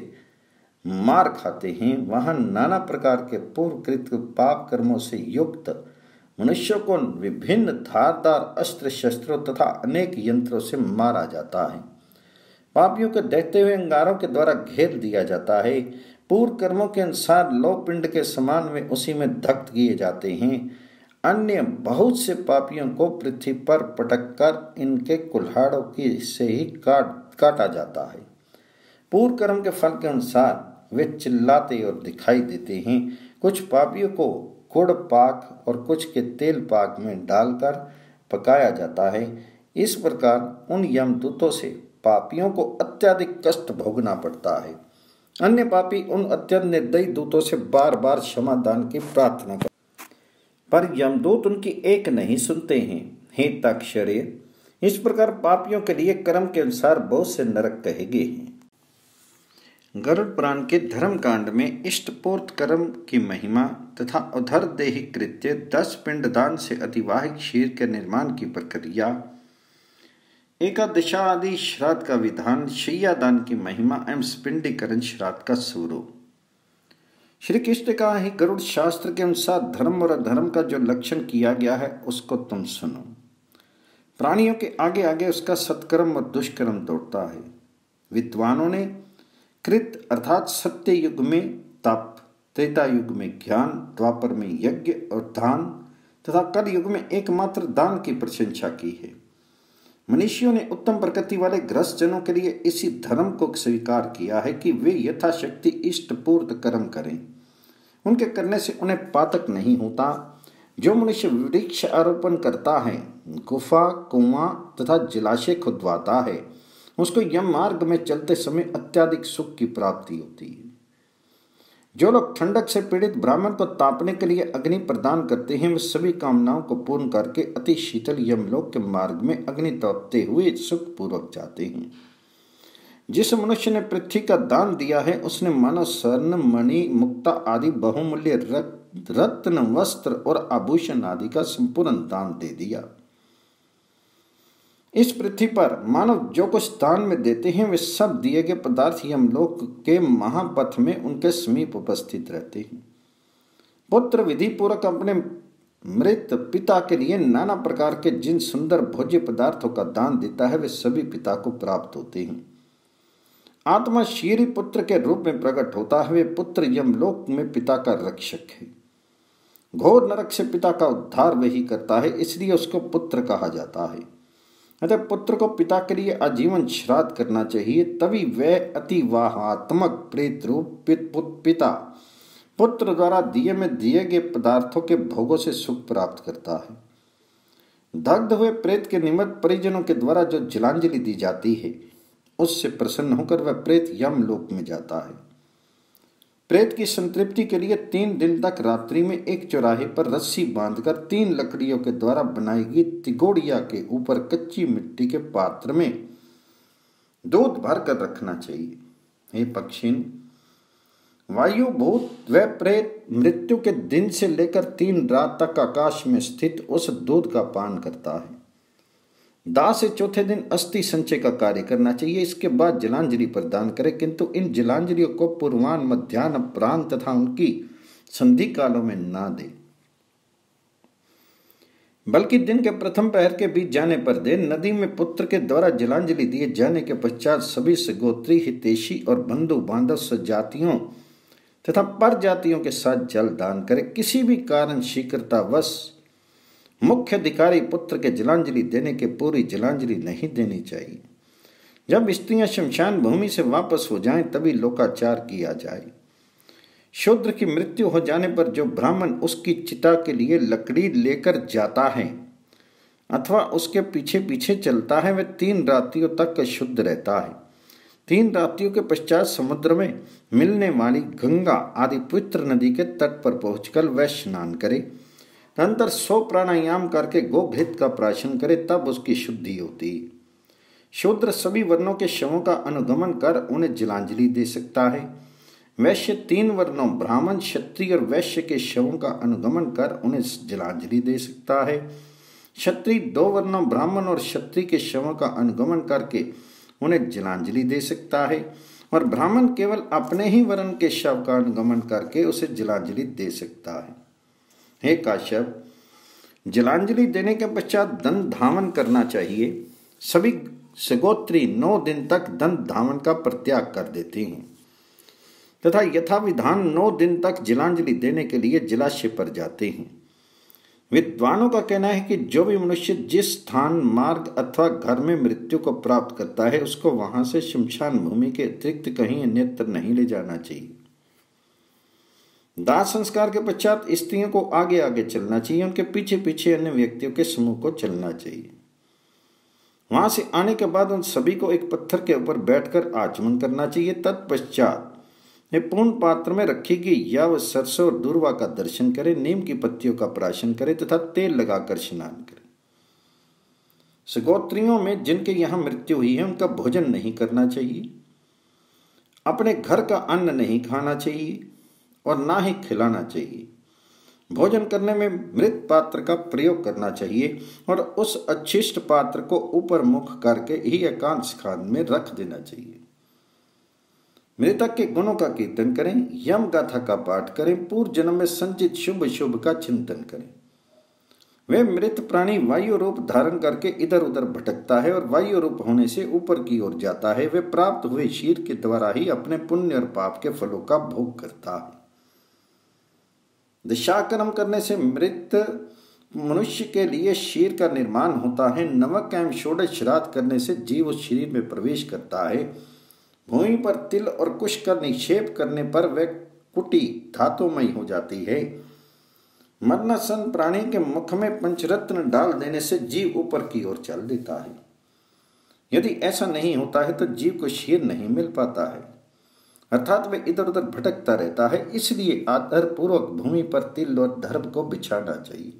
मार खाते हैं। वहां नाना प्रकार के पूर्वकृत पाप कर्मों से युक्त मनुष्यों को विभिन्न धारदार अस्त्र शस्त्रों तथा अनेक यंत्रों से मारा जाता है। पापियों के दहते हुए अंगारों के द्वारा घेर दिया जाता है। पूर्व कर्मों के अनुसार लौह पिंड के समान वे उसी में दग्ध किए जाते हैं। अन्य बहुत से पापियों को पृथ्वी पर पटक कर इनके कुल्हाड़ों की से ही काटा जाता है। पूर्व कर्म के फल के अनुसार वे चिल्लाते और दिखाई देते हैं। कुछ पापियों को गुड़ पाक और कुछ के तेल पाक में डालकर पकाया जाता है। इस प्रकार उन यमदूतों से पापियों को अत्यधिक कष्ट भोगना पड़ता है। अन्य पापी उन अत्यंत निर्दयी दूतों से बार बार क्षमा दान की प्रार्थना करते, पर यमदूत उनकी एक नहीं सुनते हैं। हे ताक्षर्य, इस प्रकार पापियों के लिए कर्म के अनुसार बहुत से नरक कहे गए हैं। गरुड़ पुराण के धर्म कांड में इष्टपूर्त कर्म की महिमा तथा उधर देही कृत्य, 10 पिंडदान से अतिवाहिक क्षीर के निर्माण की प्रक्रिया, एकादशा आदि श्राद्ध का विधान, शय्यादान की महिमा एवं पिंडीकरण श्राद्ध का स्वरूप। श्री कृष्ण का ही गरुड़ शास्त्र के अनुसार धर्म और अधर्म का जो लक्षण किया गया है उसको तुम सुनो। प्राणियों के आगे आगे उसका सत्कर्म और दुष्कर्म दौड़ता है। विद्वानों ने कृत अर्थात सत्य युग में तप, त्रेता युग में ज्ञान, द्वापर में यज्ञ और दान तथा कल युग में एकमात्र दान की प्रशंसा की है। मनुष्यों ने उत्तम प्रकृति वाले गृहस्थ जनों के लिए इसी धर्म को स्वीकार किया है कि वे यथाशक्ति इष्टपूर्त कर्म करें। उनके करने से उन्हें पातक नहीं होता। जो मनुष्य वृक्ष आरोपण करता है, गुफा, कुआं तथा जलाशय खुदवाता है, उसको यम मार्ग में चलते समय अत्यधिक सुख की प्राप्ति होती है। जो लोग ठंडक से पीड़ित ब्राह्मण को तापने के लिए अग्नि प्रदान करते हैं, वे सभी कामनाओं को पूर्ण करके अति शीतल यमलोक के मार्ग में अग्नि तपते हुए सुख पूर्वक जाते हैं। जिस मनुष्य ने पृथ्वी का दान दिया है, उसने मानो स्वर्ण, मणि, मुक्ता आदि बहुमूल्य रत्न, वस्त्र और आभूषण आदि का संपूर्ण दान दे दिया। इस पृथ्वी पर मानव जो कुछ दान में देते हैं, वे सब दिए गए पदार्थ यमलोक के महापथ में उनके समीप उपस्थित रहते हैं। पुत्र विधि पूर्वक अपने मृत पिता के लिए नाना प्रकार के जिन सुंदर भोज्य पदार्थों का दान देता है, वे सभी पिता को प्राप्त होते हैं। आत्मा शीरी पुत्र के रूप में प्रकट होता है। वे पुत्र यमलोक में पिता का रक्षक है। घोर नरक से पिता का उद्धार वही करता है, इसलिए उसको पुत्र कहा जाता है। अतः पुत्र को पिता के लिए आजीवन श्राद्ध करना चाहिए, तभी वह अतिवाहात्मक प्रेत रूप पिता पुत्र द्वारा दिए गए पदार्थों के भोगों से सुख प्राप्त करता है। दग्ध हुए प्रेत के निमित्त परिजनों के द्वारा जो जलांजलि दी जाती है, उससे प्रसन्न होकर वह प्रेत यमलोक में जाता है। प्रेत की संतृप्ति के लिए 3 दिन तक रात्रि में एक चौराहे पर रस्सी बांधकर 3 लकड़ियों के द्वारा बनाई गई तिगोड़िया के ऊपर कच्ची मिट्टी के पात्र में दूध भरकर रखना चाहिए। हे पक्षिन, वायु भूत वह प्रेत मृत्यु के दिन से लेकर 3 रात तक आकाश में स्थित उस दूध का पान करता है। दाह से चौथे दिन अस्थि संचय का कार्य करना चाहिए। इसके बाद जलांजलि प्रदान करें, किंतु इन जलांजलियों को पूर्वाह्न, मध्याह्न, अपराह्न तथा उनकी संधि कालों में ना दे, बल्कि दिन के प्रथम पहर के बीच जाने पर दे। नदी में पुत्र के द्वारा जलांजलि दिए जाने के पश्चात सभी सगोत्री, हितैषी और बंधु बांधव सजातियों तथा पर जातियों के साथ जल दान करे। किसी भी कारण शीघ्रतावश मुख्य अधिकारी पुत्र के जलांजलि देने के पूरी जलांजलि नहीं देनी चाहिए। जब स्त्रियां शमशान भूमि से वापस हो जाएं तभी लोकाचार किया जाए। शूद्र की मृत्यु हो जाने पर जो ब्राह्मण उसकी चिता के लिए लकड़ी लेकर जाता है अथवा उसके पीछे पीछे चलता है वह 3 रात्रियों तक शुद्ध रहता है। 3 रात्रियों के पश्चात समुद्र में मिलने वाली गंगा आदि पवित्र नदी के तट पर पहुंचकर वह स्नान करे। तदनंतर 100 प्राणायाम करके गोघृत का प्राशन करे, तब उसकी शुद्धि होती है। शूद्र सभी वर्णों के शवों का अनुगमन कर उन्हें जलांजलि दे सकता है। वैश्य 3 वर्णों ब्राह्मण, क्षत्रिय और वैश्य के शवों का अनुगमन कर उन्हें जलांजलि दे सकता है। क्षत्रिय 2 वर्णों ब्राह्मण और क्षत्रिय के शवों का अनुगमन करके उन्हें जलांजलि दे सकता है, और ब्राह्मण केवल अपने ही वर्ण के शव का अनुगमन करके उसे जलांजलि दे सकता है। हे काश्यप, जलांजलि देने के पश्चात दंड धावन करना चाहिए। सभी सगोत्री 9 दिन तक दंड धावन का परित्याग कर देते हैं तथा यथाविधान 9 दिन तक जलांजलि देने के लिए जलाशय पर जाते हैं। विद्वानों का कहना है कि जो भी मनुष्य जिस स्थान, मार्ग अथवा घर में मृत्यु को प्राप्त करता है उसको वहां से शमशान भूमि के अतिरिक्त कहीं अन्यत्र नहीं ले जाना चाहिए। दाह संस्कार के पश्चात स्त्रियों को आगे आगे चलना चाहिए, उनके पीछे पीछे अन्य व्यक्तियों के समूह को चलना चाहिए। वहां से आने के बाद उन सभी को एक पत्थर के ऊपर बैठकर आचमन करना चाहिए। तत्पश्चात वे पूर्ण पात्र में रखी गई या सरसों और दूर्वा का दर्शन करे, नीम की पत्तियों का प्राशन करे तथा तेल लगाकर स्नान करे। सगोत्रियों में जिनके यहाँ मृत्यु हुई है उनका भोजन नहीं करना चाहिए, अपने घर का अन्न नहीं खाना चाहिए और ना ही खिलाना चाहिए। भोजन करने में मृत पात्र का प्रयोग करना चाहिए और उस अच्छिष्ट पात्र को ऊपर मुख करके ही एकांत स्थान में रख देना चाहिए। मृतक के गुणों का कीर्तन करें, यम गाथा का पाठ करें, पूर्व जन्म में संचित शुभ शुभ का चिंतन करें। वे मृत प्राणी वायु रूप धारण करके इधर उधर भटकता है और वायु रूप होने से ऊपर की ओर जाता है। वे प्राप्त हुए शीर के द्वारा ही अपने पुण्य और पाप के फलों का भोग करता है। दशाकर्म करने से मृत मनुष्य के लिए शीर का निर्माण होता है। नवक एवं षोडश श्राद्ध करने से जीव उस शरीर में प्रवेश करता है। भूमि पर तिल और कुश का निक्षेप करने पर वह कुटी धातुमयी हो जाती है। मरणासन प्राणी के मुख में पंचरत्न डाल देने से जीव ऊपर की ओर चल देता है। यदि ऐसा नहीं होता है तो जीव को शीर नहीं मिल पाता है, अर्थात वह इधर उधर भटकता रहता है। इसलिए आदर पूर्वक भूमि पर तिल और दर्भ को बिछाना चाहिए।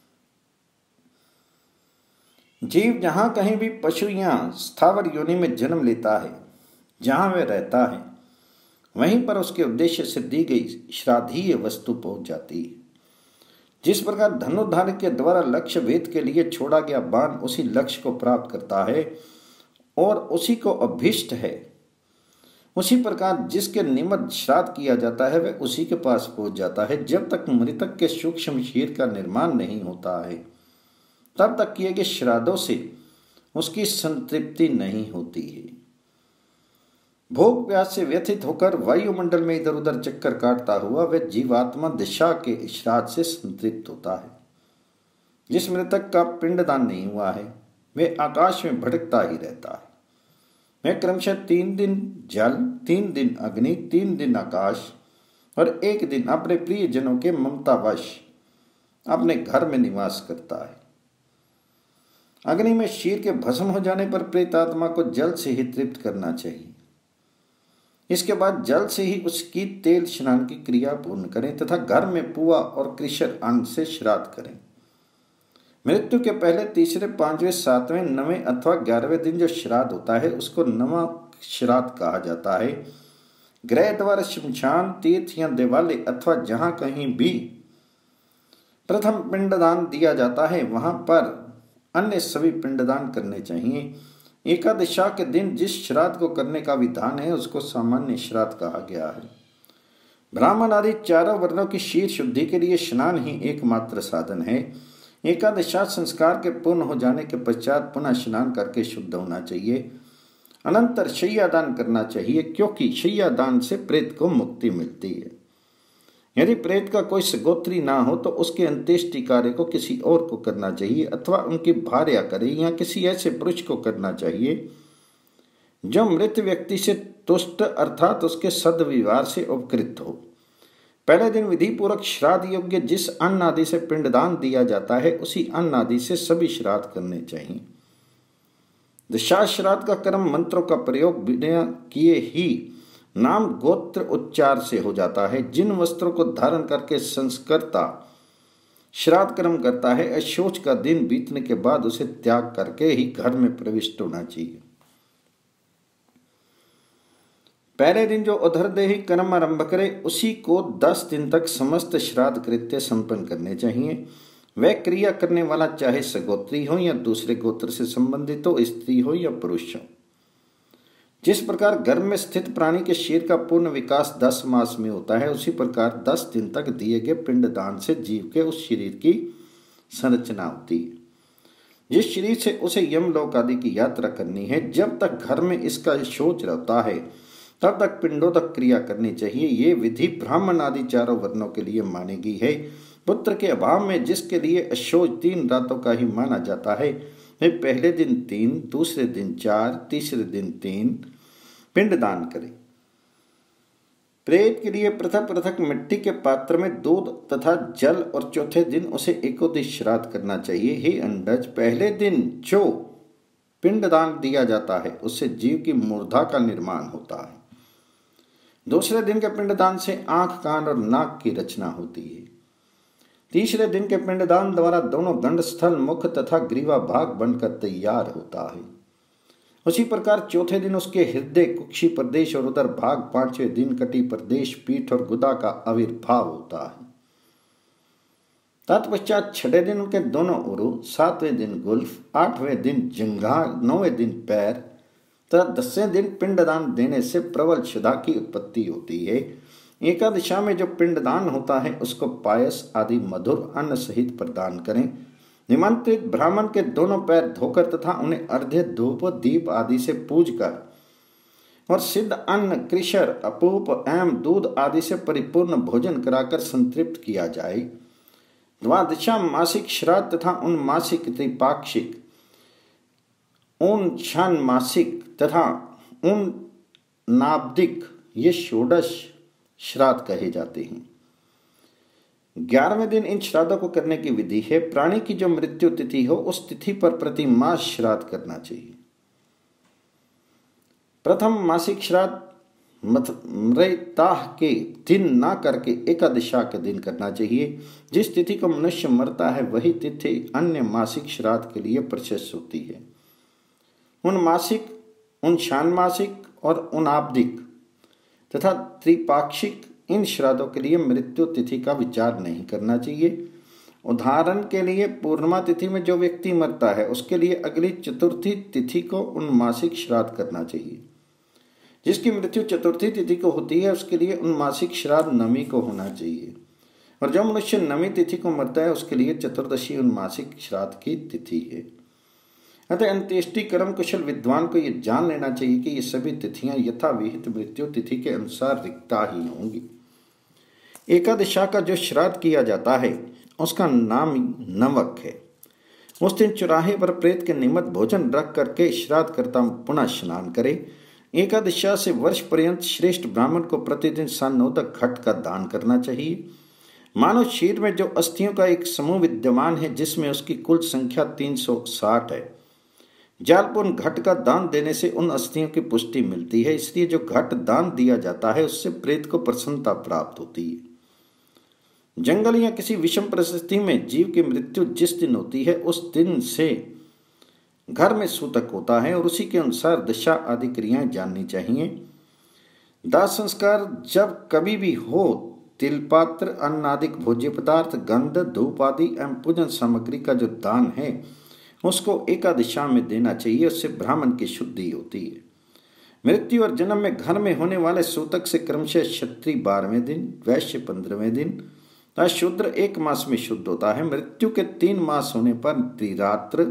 जीव जहां कहीं भी पशु या स्थावर योनि में जन्म लेता है, जहां वह रहता है वहीं पर उसके उद्देश्य से दी गई श्राद्धीय वस्तु पहुंच जाती है। जिस प्रकार धनुर्धारी के द्वारा लक्ष्य भेद के लिए छोड़ा गया बाण उसी लक्ष्य को प्राप्त करता है और उसी को अभीष्ट है, उसी प्रकार जिसके निमित्त श्राद्ध किया जाता है वह उसी के पास पहुंच जाता है। जब तक मृतक के सूक्ष्म शरीर का निर्माण नहीं होता है तब तक किए गए श्राद्धों से उसकी संतृप्ति नहीं होती है। भोग प्यास से व्यथित होकर वायुमंडल में इधर उधर चक्कर काटता हुआ वह जीवात्मा दिशा के श्राद्ध से संतृप्त होता है। जिस मृतक का पिंडदान नहीं हुआ है वह आकाश में भटकता ही रहता है। वह क्रमशः 3 दिन जल, 3 दिन अग्नि, 3 दिन आकाश और 1 दिन अपने प्रिय जनों के ममतावश अपने घर में निवास करता है। अग्नि में शीर के भस्म हो जाने पर प्रेतात्मा को जल से ही तृप्त करना चाहिए। इसके बाद जल से ही उसकी तेल स्नान की क्रिया पूर्ण करें तथा घर में पुआ और कृषर अन्न से श्राद्ध करें। मृत्यु के पहले 3रे, 5वें, 7वें, 9वें अथवा 11वें दिन जो श्राद्ध होता है उसको नवा श्राद्ध कहा जाता है। गृह द्वारा शमशान, तीर्थ या देवालय अथवा जहां कहीं भी प्रथम पिंडदान दिया जाता है वहां पर अन्य सभी पिंडदान करने चाहिए। एकादशा के दिन जिस श्राद्ध को करने का विधान है उसको सामान्य श्राद्ध कहा गया है। ब्राह्मण आदि 4 वर्णों की शीर शुद्धि के लिए स्नान ही एकमात्र साधन है। एकादशा संस्कार के पूर्ण हो जाने के पश्चात पुनः स्नान करके शुद्ध होना चाहिए। अनंतर शय्यादान करना चाहिए क्योंकि शय्यादान से प्रेत को मुक्ति मिलती है। यदि प्रेत का कोई सगोत्री ना हो तो उसके अंत्येष्टि कार्य को किसी और को करना चाहिए, अथवा उनकी भार्या करे या किसी ऐसे पुरुष को करना चाहिए जो मृत व्यक्ति से तुष्ट अर्थात उसके सद्व्यवहार से उपकृत हो। पहले दिन विधि पूर्वक श्राद्ध योग्य जिस अन्न आदि से पिंडदान दिया जाता है उसी अन्न आदि से सभी श्राद्ध करने चाहिए। दशा श्राद्ध का कर्म मंत्रों का प्रयोग बिना किए ही नाम गोत्र उच्चार से हो जाता है। जिन वस्त्रों को धारण करके संस्कर्ता श्राद्ध कर्म करता है, अशोच का दिन बीतने के बाद उसे त्याग करके ही घर में प्रविष्ट होना चाहिए। पहले दिन जो उधरदेही कर्म आरंभ करे उसी को 10 दिन तक समस्त श्राद्ध कृत्य संपन्न करने चाहिए। वह क्रिया करने वाला चाहे सगोत्री हो या दूसरे गोत्र से संबंधित हो, स्त्री हो या पुरुष हो। जिस प्रकार गर्भ में स्थित प्राणी के शरीर का पूर्ण विकास 10 मास में होता है, उसी प्रकार 10 दिन तक दिए गए पिंडदान से जीव के उस शरीर की संरचना होती है। जिस शरीर से उसे यमलोक आदि की यात्रा करनी है, जब तक घर में इसका शौच रहता है तब तक पिंडोदक क्रिया करनी चाहिए। ये विधि ब्राह्मण आदि चारों वर्णों के लिए मानी गई है। पुत्र के अभाव में जिसके लिए अशौच 3 रातों का ही माना जाता है, वे पहले दिन 3, दूसरे दिन 4, तीसरे दिन 3 पिंडदान करें। प्रेत के लिए पृथक पृथक मिट्टी के पात्र में दूध तथा जल और चौथे दिन उसे एकोदिश श्राद्ध करना चाहिए। हे अंडज, पहले दिन जो पिंडदान दिया जाता है उससे जीव की मूर्धा का निर्माण होता है। दूसरे दिन के पिंडदान से आंख, कान और नाक की रचना होती है। तीसरे दिन के पिंडदान द्वारा दोनों दंड स्थल, मुख तथा ग्रीवा भाग बनकर तैयार होता है। उसी प्रकार चौथे दिन उसके हृदय, कुक्षी प्रदेश और उदर भाग, 5वें दिन कटी प्रदेश, पीठ और गुदा का आविर्भाव होता है। तत्पश्चात 6वें दिन उनके दोनों उरु, 7वें दिन गुल्फ, 8वें दिन जंघा, 9वें दिन पैर तथा 10वें दिन पिंडदान देने से प्रबल क्षुधा की उत्पत्ति होती है। एकादशा में जो पिंडदान होता है उसको पायस आदि मधुर अन्न सहित प्रदान करें। निमंत्रित ब्राह्मण के दोनों पैर धोकर तथा उन्हें अर्घ्य, धूप, दीप आदि से पूज कर और सिद्ध अन्न, कृशर, अपूप एवं दूध आदि से परिपूर्ण भोजन कराकर संतृप्त किया जाए। द्वादशा मासिक श्राद्ध तथा उन मासिक, त्रिपाक्षिक, उन षाण्मासिक तथा उन नाब्दिक, ये षोडश श्राद्ध कहे जाते हैं। 11वें दिन इन श्राद्धों को करने की विधि है। प्राणी की जो मृत्यु तिथि हो उस तिथि पर प्रति मास श्राद्ध करना चाहिए। प्रथम मासिक श्राद्ध मृताह के दिन ना करके एकादशा के दिन करना चाहिए। जिस तिथि को मनुष्य मरता है वही तिथि अन्य मासिक श्राद्ध के लिए प्रशस्त होती है। उन मासिक, उन षाण्मासिक और उन आब्दिक तथा त्रिपाक्षिक इन श्राद्धों के लिए मृत्यु तिथि का विचार नहीं करना चाहिए। उदाहरण के लिए पूर्णिमा तिथि में जो व्यक्ति मरता है उसके लिए अगली चतुर्थी तिथि को उन मासिक श्राद्ध करना चाहिए। जिसकी मृत्यु चतुर्थी तिथि को होती है उसके लिए उन मासिक श्राद्ध नवमी को होना चाहिए, और जो मनुष्य नवमी तिथि को मरता है उसके लिए चतुर्दशी उन मासिक श्राद्ध की तिथि है। अतः अंत्येष्टि कर्म कुशल विद्वान को यह जान लेना चाहिए कि ये सभी तिथियां यथाविहित मृत्यु तिथि के अनुसार रिक्ता ही होंगी। एकादशा का जो श्राद्ध किया जाता है उसका नाम नवक है। उस दिन चौराहे पर प्रेत के निमित्त भोजन रख करके श्राद्ध करता पुनः स्नान करे। एकादशा से वर्ष पर्यंत श्रेष्ठ ब्राह्मण को प्रतिदिन सान्नोदक घट का दान करना चाहिए। मानव शरीर में जो अस्थियों का एक समूह विद्यमान है जिसमें उसकी कुल संख्या 360 है, जालपूर्ण घट का दान देने से उन अस्थियों की पुष्टि मिलती है। इसलिए जो घट दान दिया जाता है उससे प्रेत को प्रसन्नता प्राप्त होती है। जंगल या किसी विषम परिस्थिति में जीव की मृत्यु जिस दिन होती है उस दिन से घर में सूतक होता है और उसी के अनुसार दशा आदि क्रियाएं जाननी चाहिए। दाह संस्कार जब कभी भी हो, तिलपात्र, अन्नादिक भोज्य पदार्थ, गंध, धूप आदि एवं पूजन सामग्री का जो दान है उसको एकादशा में देना चाहिए। उससे ब्राह्मण की शुद्धि होती है। मृत्यु और जन्म में घर में होने वाले सूतक से क्रमशः क्षत्रिय 12वें दिन, वैश्य 15वें दिन तथा शूद्र 1 मास में शुद्ध होता है। मृत्यु के 3 मास होने पर त्रिरात्र,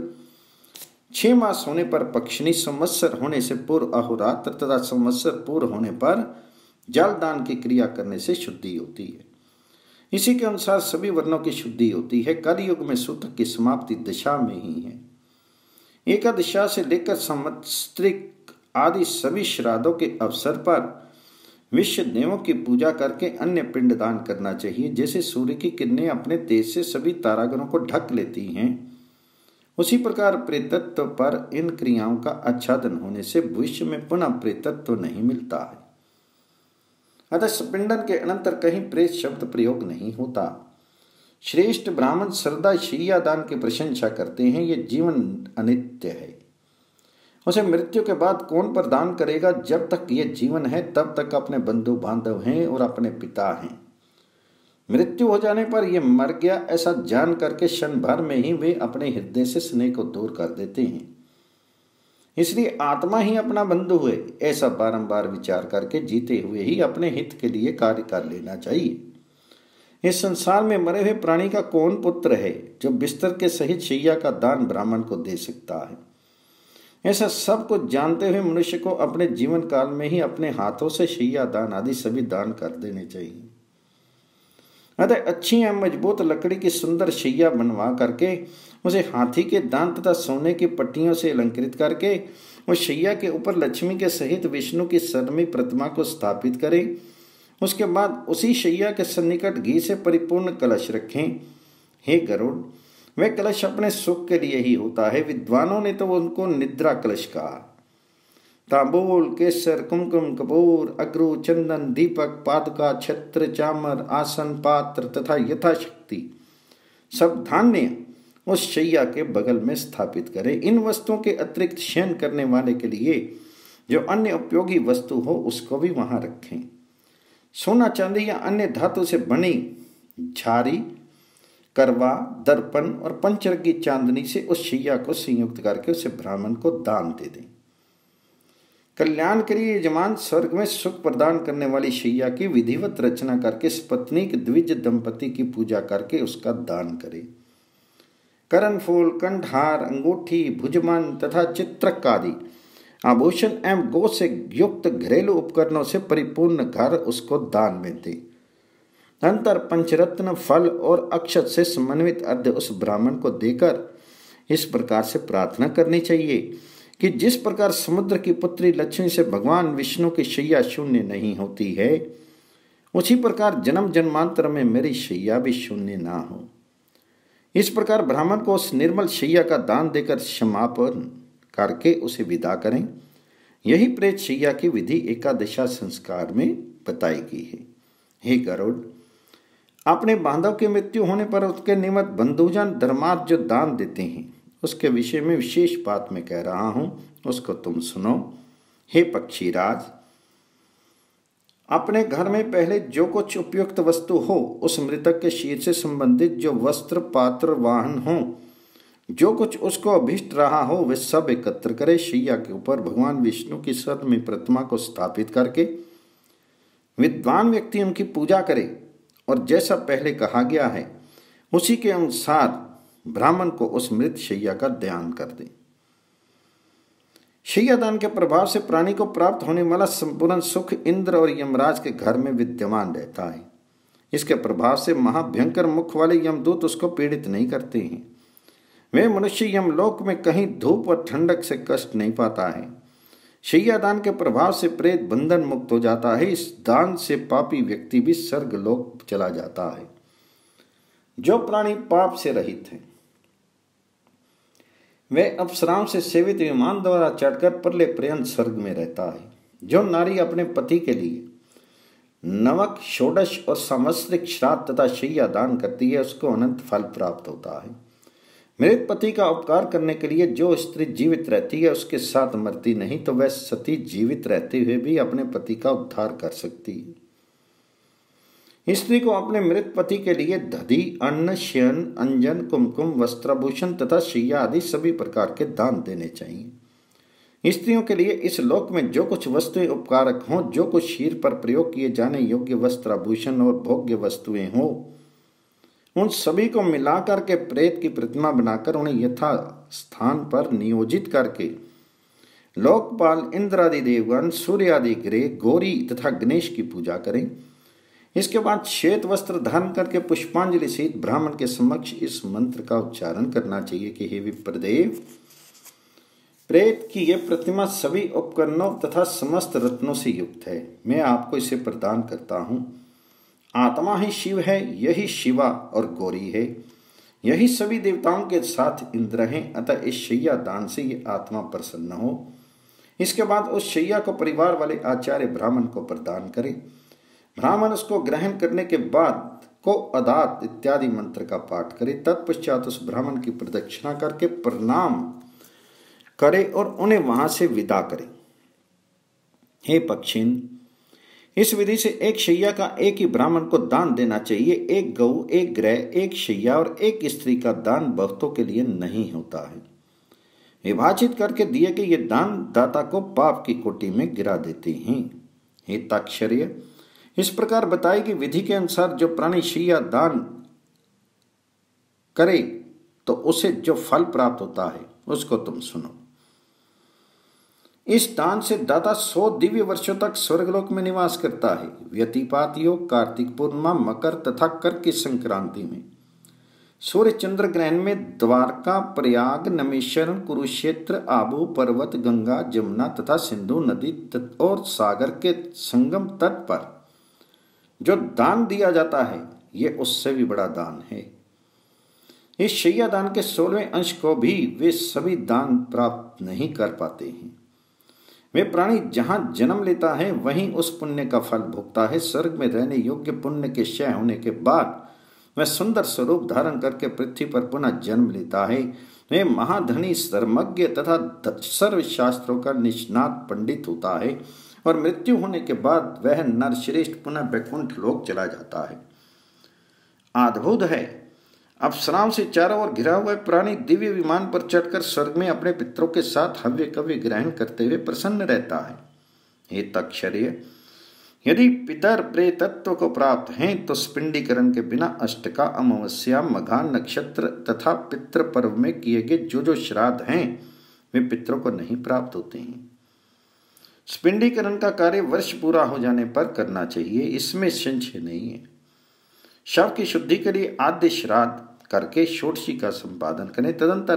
6 मास होने पर पक्षिणी, संवत्सर होने से पूर्व अहोरात्र तथा संवत्सर पूर्व होने पर जल दान की क्रिया करने से शुद्धि होती है। इसी के अनुसार सभी वर्णों की शुद्धि होती है। कलयुग में सूतक की समाप्ति दशा में ही है। एकादशा से लेकर संवत्सरिक आदि सभी श्राद्धों के अवसर पर विश्व देवों की पूजा करके अन्य पिंडदान करना चाहिए। जैसे सूर्य की किरणें अपने तेज से सभी तारागणों को ढक लेती हैं, उसी प्रकार प्रेतत्व पर इन क्रियाओं का आच्छादन होने से भविष्य में पुनः प्रेतत्व नहीं मिलता है। अतः स्पिंडन के अनंतर कहीं प्रेत शब्द प्रयोग नहीं होता। श्रेष्ठ ब्राह्मण श्रद्धा शय्या दान की प्रशंसा करते हैं। ये जीवन अनित्य है, उसे मृत्यु के बाद कौन प्रदान करेगा। जब तक ये जीवन है तब तक अपने बंधु बांधव हैं और अपने पिता हैं। मृत्यु हो जाने पर यह मर गया ऐसा जान करके क्षण भर में ही वे अपने हृदय से स्नेह को दूर कर देते हैं। इसलिए आत्मा ही अपना बंधु है, ऐसा बारंबार विचार करके जीते हुए ही अपने हित के लिए कार्य कर लेना चाहिए। इस संसार में मरे हुए प्राणी का कौन पुत्र है जो बिस्तर के सहित शैया का दान ब्राह्मण को दे सकता है। ऐसा सब कुछ जानते हुए मनुष्य को अपने जीवन काल में ही अपने हाथों से शैया दान आदि सभी दान कर देने चाहिए। अतः अच्छी एवं मजबूत लकड़ी की सुंदर शैया बनवा करके उसे हाथी के दांत तथा सोने की पट्टियों से अलंकृत करके उस शैया के ऊपर लक्ष्मी के सहित विष्णु की सर्मी प्रतिमा को स्थापित करें। उसके बाद उसी शैया के सन्निकट घी से परिपूर्ण कलश रखें। हे गरुड़, वह कलश अपने सुख के लिए ही होता है। विद्वानों ने तो उनको निद्रा कलश कहा। तांबूल, केसर, कुमकुम, कपूर, अग्रु, चंदन, दीपक, पादुका, छत्र, चामर, आसन, पात्र तथा यथाशक्ति सब धान्य उस शैया के बगल में स्थापित करें। इन वस्तुओं के अतिरिक्त शयन करने वाले के लिए जो अन्य उपयोगी वस्तु हो उसको भी वहां रखें। सोना, चांदी या अन्य धातु से बनी झारी, करवा, दर्पण और पंचरंगी चांदनी से उस शैया को संयुक्त करके उसे ब्राह्मण को दान दे दें। कल्याण के लिए यजमान स्वर्ग में सुख प्रदान करने वाली शैया की विधिवत रचना करके स्पत्नीक द्विज दंपति की पूजा करके उसका दान करें। करण फूल, कंठहार, अंगूठी, भुजमान तथा चित्रक आदि आभूषण एवं गो से युक्त घरेलू उपकरणों से परिपूर्ण घर उसको दान में दे। अंतर पंचरत्न, फल और अक्षत से समन्वित अर्घ्य उस ब्राह्मण को देकर इस प्रकार से प्रार्थना करनी चाहिए कि जिस प्रकार समुद्र की पुत्री लक्ष्मी से भगवान विष्णु की शैया शून्य नहीं होती है, उसी प्रकार जन्म जन्मांतर में मेरी शैया भी शून्य ना हो। इस प्रकार ब्राह्मण को उस निर्मल शैया का दान देकर समापन करके उसे विदा करें। यही प्रेत शैया की विधि एकादशा संस्कार में बताई गई है। हे गरुड़, अपने बांधव की मृत्यु होने पर उसके निमित्त बंधुजन धर्मार्थ जो दान देते हैं उसके विषय में विशेष बात मैं कह रहा हूं, उसको तुम सुनो। हे पक्षीराज, अपने घर में पहले जो कुछ उपयुक्त वस्तु हो उस मृतक के शरीर से संबंधित जो वस्त्र, पात्र, वाहन हो, जो कुछ उसको अभिष्ट रहा हो वे सब एकत्र करे। शैया के ऊपर भगवान विष्णु की सर्मी प्रतिमा को स्थापित करके विद्वान व्यक्ति उनकी पूजा करे और जैसा पहले कहा गया है उसी के अनुसार ब्राह्मण को उस मृत शैया का ध्यान कर दे। शैया दान के प्रभाव से प्राणी को प्राप्त होने वाला संपूर्ण सुख इंद्र और यमराज के घर में विद्यमान रहता है। इसके प्रभाव से महाभयंकर मुख वाले यमदूत उसको पीड़ित नहीं करते हैं। वे मनुष्य यमलोक में कहीं धूप और ठंडक से कष्ट नहीं पाता है। शैया दान के प्रभाव से प्रेत बंधन मुक्त हो जाता है। इस दान से पापी व्यक्ति भी स्वर्गलोक चला जाता है। जो प्राणी पाप से रहित हैं वे अप्सराओं से सेवित विमान द्वारा चढ़कर परले पर्यंत स्वर्ग में रहता है। जो नारी अपने पति के लिए नवक, षोडश और संवत्सरिक श्राद्ध तथा शैया दान करती है उसको अनंत फल प्राप्त होता है। मृत पति का उपकार करने के लिए जो स्त्री जीवित रहती है उसके साथ मरती नहीं तो वह सती जीवित रहते हुए भी अपने पति का उद्धार कर सकती है। स्त्री को अपने मृत पति के लिए दधि, अन्न, शयन, अंजन, कुमकुम, वस्त्राभूषण तथा शैया आदि सभी प्रकार के दान देने चाहिए। स्त्रियों के लिए इस लोक में जो कुछ वस्तुएं उपकारक हों, जो कुछ शरीर पर प्रयोग किए जाने योग्य वस्त्राभूषण और भोग्य वस्तुएं हों, उन सभी को मिलाकर के प्रेत की प्रतिमा बनाकर उन्हें यथा स्थान पर नियोजित करके लोकपाल, इंद्र आदि देवगण, सूर्य आदि ग्रह, गौरी तथा गणेश की पूजा करें। इसके बाद श्वेत वस्त्र धारण करके पुष्पांजलि सहित ब्राह्मण के समक्ष इस मंत्र का उच्चारण करना चाहिए कि हे विप्रदेव, प्रेत की यह प्रतिमा सभी उपकरणों तथा समस्त रत्नों से युक्त है। मैं आपको इसे प्रदान करता हूँ। आत्मा ही शिव है, यही शिवा और गौरी है, यही सभी देवताओं के साथ इंद्र हैं। अतः इस शैया दान से ये आत्मा प्रसन्न हो। इसके बाद उस शैया को परिवार वाले आचार्य ब्राह्मण को प्रदान करे। ब्राह्मण उसको ग्रहण करने के बाद को अदात इत्यादि मंत्र का पाठ करे। तत्पश्चात उस ब्राह्मण की प्रदक्षिणा करके प्रणाम करे और उन्हें वहां से विदा करे। हे पक्षिन, इस विधि से एक शैया का एक ही ब्राह्मण को दान देना चाहिए। एक गऊ, एक ग्रह, एक शैया और एक स्त्री का दान बहुतों के लिए नहीं होता है। विभाजित करके दिए गए ये दान दाता को पाप की कोटि में गिरा देते हैं। हे ताक्षर्य, इस प्रकार बताई कि विधि के अनुसार जो प्राणी शैया दान करे तो उसे जो फल प्राप्त होता है उसको तुम सुनो। इस दान से दाता 100 दिव्य वर्षों तक स्वर्गलोक में निवास करता है। व्यतिपात योग कार्तिक पूर्णिमा, मकर तथा कर की संक्रांति में, सूर्य चंद्र ग्रहण में द्वारका, प्रयाग, नमेश्वरम, कुरुक्षेत्र, आबू पर्वत, गंगा, जमुना तथा सिंधु नदी और सागर के संगम तट पर जो दान दिया जाता है ये उससे भी बड़ा दान है। इस शैया दान के 16वें अंश को भी वे सभी दान प्राप्त नहीं कर पाते हैं। वे प्राणी जहां जन्म लेता है वहीं उस पुण्य का फल भोगता है। स्वर्ग में रहने योग्य पुण्य के क्षय होने के बाद वह सुंदर स्वरूप धारण करके पृथ्वी पर पुनः जन्म लेता है। वह महाधनी, सर्वज्ञ तथा सर्वशास्त्रों का निष्णात पंडित होता है और मृत्यु होने के बाद वह नरश्रेष्ठ पुनः वैकुंठ लोक चला जाता है। अद्भुत है। अप्सराओं से चारों ओर घिरा हुआ प्राणी दिव्य विमान पर चढ़कर स्वर्ग में अपने पितरों के साथ हव्य कव्य ग्रहण करते हुए प्रसन्न रहता है। हे तक्षर्य, यदि पितर प्रेतत्व को प्राप्त हैं तो स्पिंडीकरण के बिना अष्टका, अमावस्या, मघान नक्षत्र तथा पितृ पर्व में किए गए जो श्राद्ध हैं वे पितरों को नहीं प्राप्त होते हैं। स्पिंडीकरण का कार्य वर्ष पूरा हो जाने पर करना चाहिए, इसमें संशय नहीं है। शव की शुद्धि के लिए आद्य श्राद्ध करके षोडशी का संपादन करें। तदंतर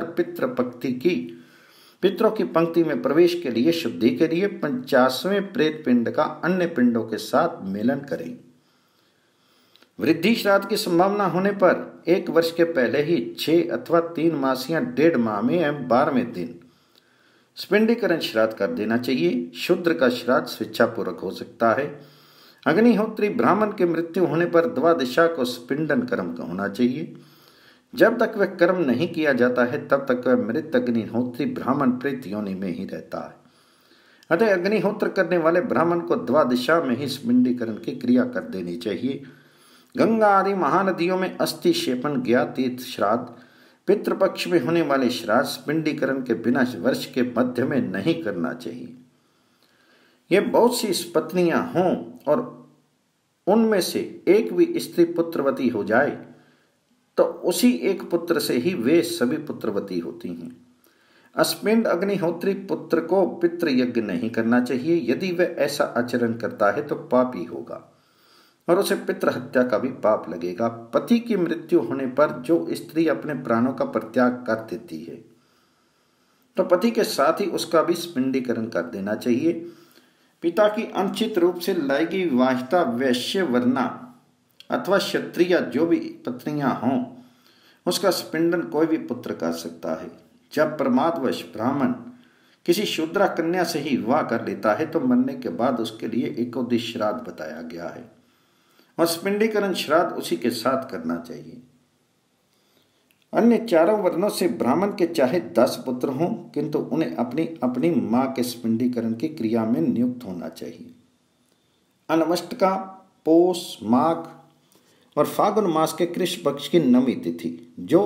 पितरों की पंक्ति में प्रवेश के लिए शुद्धि के लिए 50वें प्रेत पिंड का अन्य पिंडों के साथ मेलन करें। वृद्धि श्राद्ध की संभावना होने पर 1 वर्ष के पहले ही 6 अथवा 3 मास या 1.5 माह में एवं 12वें दिन स्पिंडीकरण श्राद्ध कर देना चाहिए। शूद्र का श्राद्ध स्वेच्छापूर्वक हो सकता है। अग्निहोत्री ब्राह्मण के मृत्यु होने पर द्वादशा को स्पिंडन कर्म होना चाहिए। जब तक वह कर्म नहीं किया जाता है तब तक वह मृत अग्निहोत्री ब्राह्मण प्रेत योनि में ही रहता है। अतः अग्निहोत्र करने वाले ब्राह्मण को द्वादशा में ही स्पिंडीकरण की क्रिया कर देनी चाहिए। गंगा आदि महानदियों में अस्थि क्षेपण, ज्ञातीत श्राद्ध, पितृपक्ष में होने वाले श्राद्ध स्पिंडीकरण के बिना वर्ष के मध्य में नहीं करना चाहिए। ये बहुत सी पत्नियां हों और उनमें से एक भी स्त्री पुत्रवती हो जाए तो उसी एक पुत्र से ही वे सभी पुत्रवती होती हैं। अस्पिंड अग्निहोत्री पुत्र को पितृ यज्ञ नहीं करना चाहिए। यदि वह ऐसा आचरण करता है तो पापी होगा और उसे पितृ हत्या का भी पाप लगेगा। पति की मृत्यु होने पर जो स्त्री अपने प्राणों का परित्याग कर देती है तो पति के साथ ही उसका भी स्पिंडीकरण कर देना चाहिए। पिता की अनुचित रूप से लाई गई विवाहिता वैश्य वर्णा अथवा क्षत्रिय जो भी पत्नियां हों उसका स्पिंडन कोई भी पुत्र कर सकता है। जब प्रमादवश ब्राह्मण किसी शूद्रा कन्या से ही विवाह कर लेता है तो मरने के बाद उसके लिए एकोदिश श्राद्ध बताया गया है और स्पिंडीकरण श्राद्ध उसी के साथ करना चाहिए। अन्य चारों वर्णों से ब्राह्मण के चाहे 10 पुत्र हों किंतु उन्हें अपनी अपनी मां के स्पिंडीकरण की क्रिया में नियुक्त होना चाहिए। अनवष्टका, पौष, माघ और फागुन मास के कृष्ण पक्ष की नवमी तिथि जो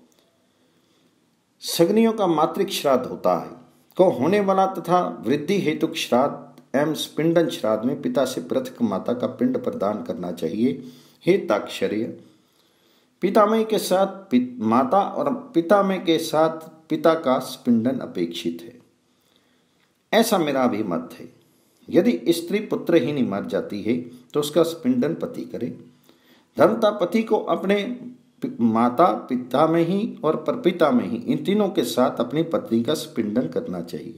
सगनियों का मातृक श्राद्ध होता है को होने वाला तथा वृद्धि हेतु श्राद्ध एवं स्पिंडन श्राद्ध में पिता से पृथक माता का पिंड प्रदान करना चाहिए। हे ताक्षर्य, पितामह के साथ माता और पितामह के साथ पिता का स्पिंडन अपेक्षित है, ऐसा मेरा भी मत है। यदि स्त्री पुत्रहीन मर जाती है तो उसका स्पिंडन पति करे। धर्मता पति को अपने माता पिता में ही और परपिता में ही, इन तीनों के साथ अपनी पत्नी का स्पिंडन करना चाहिए।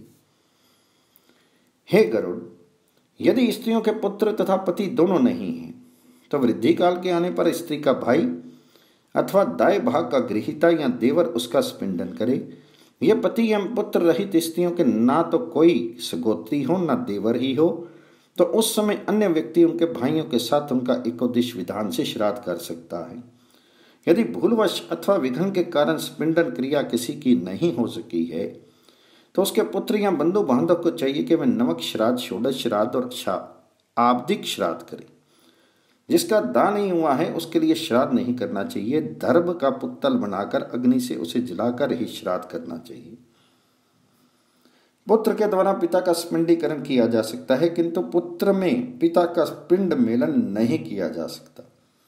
हे गरुड़, यदि स्त्रियों के पुत्र तथा पति दोनों नहीं हैं तो वृद्धि काल के आने पर स्त्री का भाई अथवा दाएं भाग का गृहिता या देवर उसका स्पिंडन करे। यह पति एवं पुत्र रहित स्त्रियों के ना तो कोई सगोत्री हो न देवर ही हो, तो उस समय अन्य व्यक्ति उनके भाइयों के साथ उनका एकोदिश विधान से श्राद्ध कर सकता है। यदि भूलवश अथवा विघ्न के कारण स्पिंडन क्रिया किसी की नहीं हो सकी है तो उसके पुत्र या बंधु बांधव को चाहिए कि वह नमक श्राद्ध, षोडश श्राद्ध और आब्दिक श्राद्ध करे। जिसका दान नहीं हुआ है उसके लिए श्राद्ध नहीं करना चाहिए। दर्भ का पुत्तल बनाकर अग्नि से उसे जलाकर ही श्राद्ध करना चाहिए। पुत्र के द्वारा पिता का स्पिंडीकरण किया जा सकता है, किंतु पुत्र में पिता का पिंड मेलन नहीं किया जा सकता।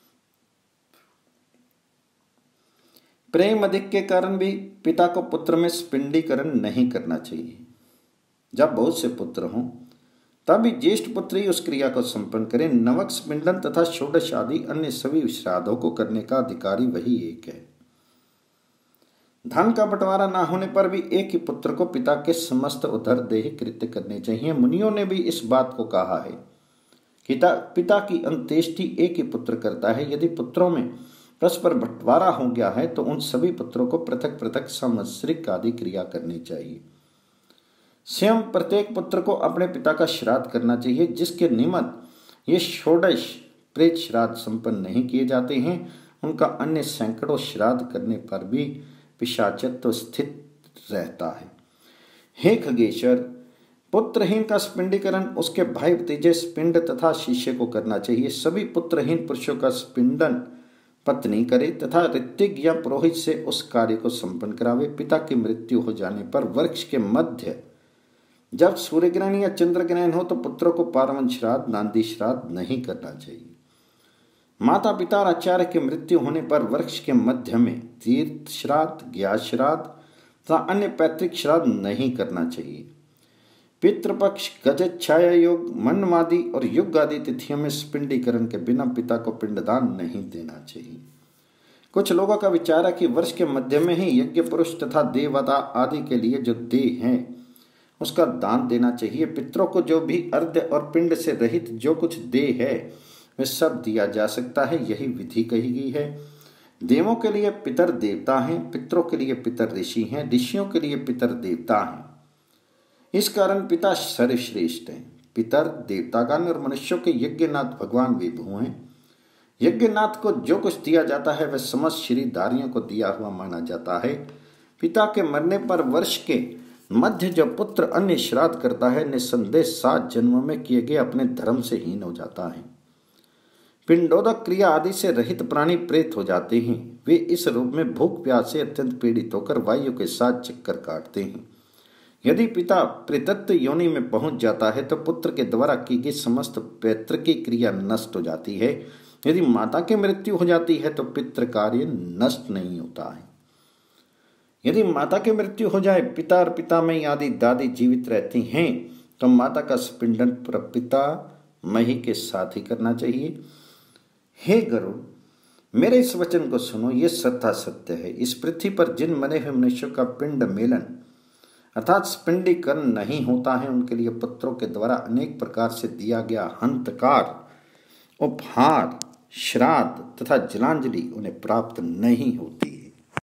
प्रेम अधिक के कारण भी पिता को पुत्र में स्पिंडीकरण नहीं करना चाहिए। जब बहुत से पुत्र हों तब भी ज्येष्ठ पुत्र ही उस क्रिया को संपन्न करें। नवक स्पिंडन तथा षोडश आदि अन्य सभी श्राद्धों को करने का अधिकारी वही एक है। धन का बंटवारा न होने पर भी एक ही पुत्र को पिता के समस्त उदर देह कृत्य करने चाहिए। मुनियों ने भी इस बात को कहा है कि पिता की अंत्येष्टि एक ही पुत्र करता है। यदि पुत्रों में परस्पर बंटवारा हो गया है तो उन सभी पुत्रों को पृथक पृथक संवत्सरिक आदि क्रिया करनी चाहिए। स्वयं प्रत्येक पुत्र को अपने पिता का श्राद्ध करना चाहिए। जिसके निमित्त ये षोडश प्रेत श्राद्ध संपन्न नहीं किए जाते हैं उनका अन्य सैकड़ों श्राद्ध करने पर भी पिशाचत्व स्थित रहता है। हे खगेश्वर, पुत्रहीन का स्पिंडीकरण उसके भाई भतीजे स्पिंड तथा शिष्य को करना चाहिए। सभी पुत्रहीन पुरुषों का स्पिंडन पत्नी करे तथा ऋत्विक या पुरोहित से उस कार्य को संपन्न करावे। पिता की मृत्यु हो जाने पर वृक्ष के मध्य जब सूर्य ग्रहण या चंद्र ग्रहण हो तो पुत्रों को पार्वन श्राद्ध, नांदी श्राद्ध नहीं करना चाहिए। माता पिता और आचार्य की मृत्यु होने पर वृक्ष के मध्य में तीर्थ श्राद्ध, ज्ञात श्राद्ध तथा अन्य पैतृक श्राद्ध नहीं करना चाहिए। पितृपक्ष, गजत छाया योग, मनमादि और युग आदि तिथियों में स्पिंडीकरण के बिना पिता को पिंडदान नहीं देना चाहिए। कुछ लोगों का विचार है कि वर्ष के मध्य में ही यज्ञ पुरुष तथा देवता आदि के लिए जो देह है उसका दान देना चाहिए। पितरों को जो भी अर्घ्य और पिंड से रहित जो कुछ देह है वह सब दिया जा सकता है, यही विधि कही गई है। देवों के लिए पितर देवता हैं, पितरों के लिए पितर ऋषि हैं, ऋषियों के लिए पितर देवता हैं। इस कारण पिता सर्वश्रेष्ठ हैं। पितर देवतागण और मनुष्यों के यज्ञनाथ भगवान विभु हैं। यज्ञनाथ को जो कुछ दिया जाता है वह समस्त शरीरधारियों को दिया हुआ माना जाता है। पिता के मरने पर वर्ष के मध्य जो पुत्र अन्य श्राद्ध करता है निस्संदेह 7 जन्मों में किए गए अपने धर्म से हीन हो जाता है। पिंडोदक क्रिया आदि से रहित प्राणी प्रेत हो जाते हैं। वे इस रूप में भूख प्यास से अत्यंत पीड़ित होकर वायु के साथ चक्कर काटते हैं। यदि पिता प्रेतत्व योनि में पहुंच जाता है तो पुत्र के द्वारा की गई समस्त पैतृकी क्रिया नष्ट हो जाती है। यदि माता की मृत्यु हो जाती है तो पितृ कार्य नष्ट नहीं होता है। यदि माता की मृत्यु हो जाए, पिता और पितामही आदि दादी जीवित रहती हैं तो माता का स्पिंडन पिता मही के साथ ही करना चाहिए। हे गरुड़, मेरे इस वचन को सुनो, ये सत्ता सत्य है। इस पृथ्वी पर जिन मरे हुए मनुष्यों का पिंड मेलन अर्थात स्पिंडीकरण नहीं होता है उनके लिए पुत्रों के द्वारा अनेक प्रकार से दिया गया हंतकार, उपहार, श्राद्ध तथा जलांजलि उन्हें प्राप्त नहीं होती।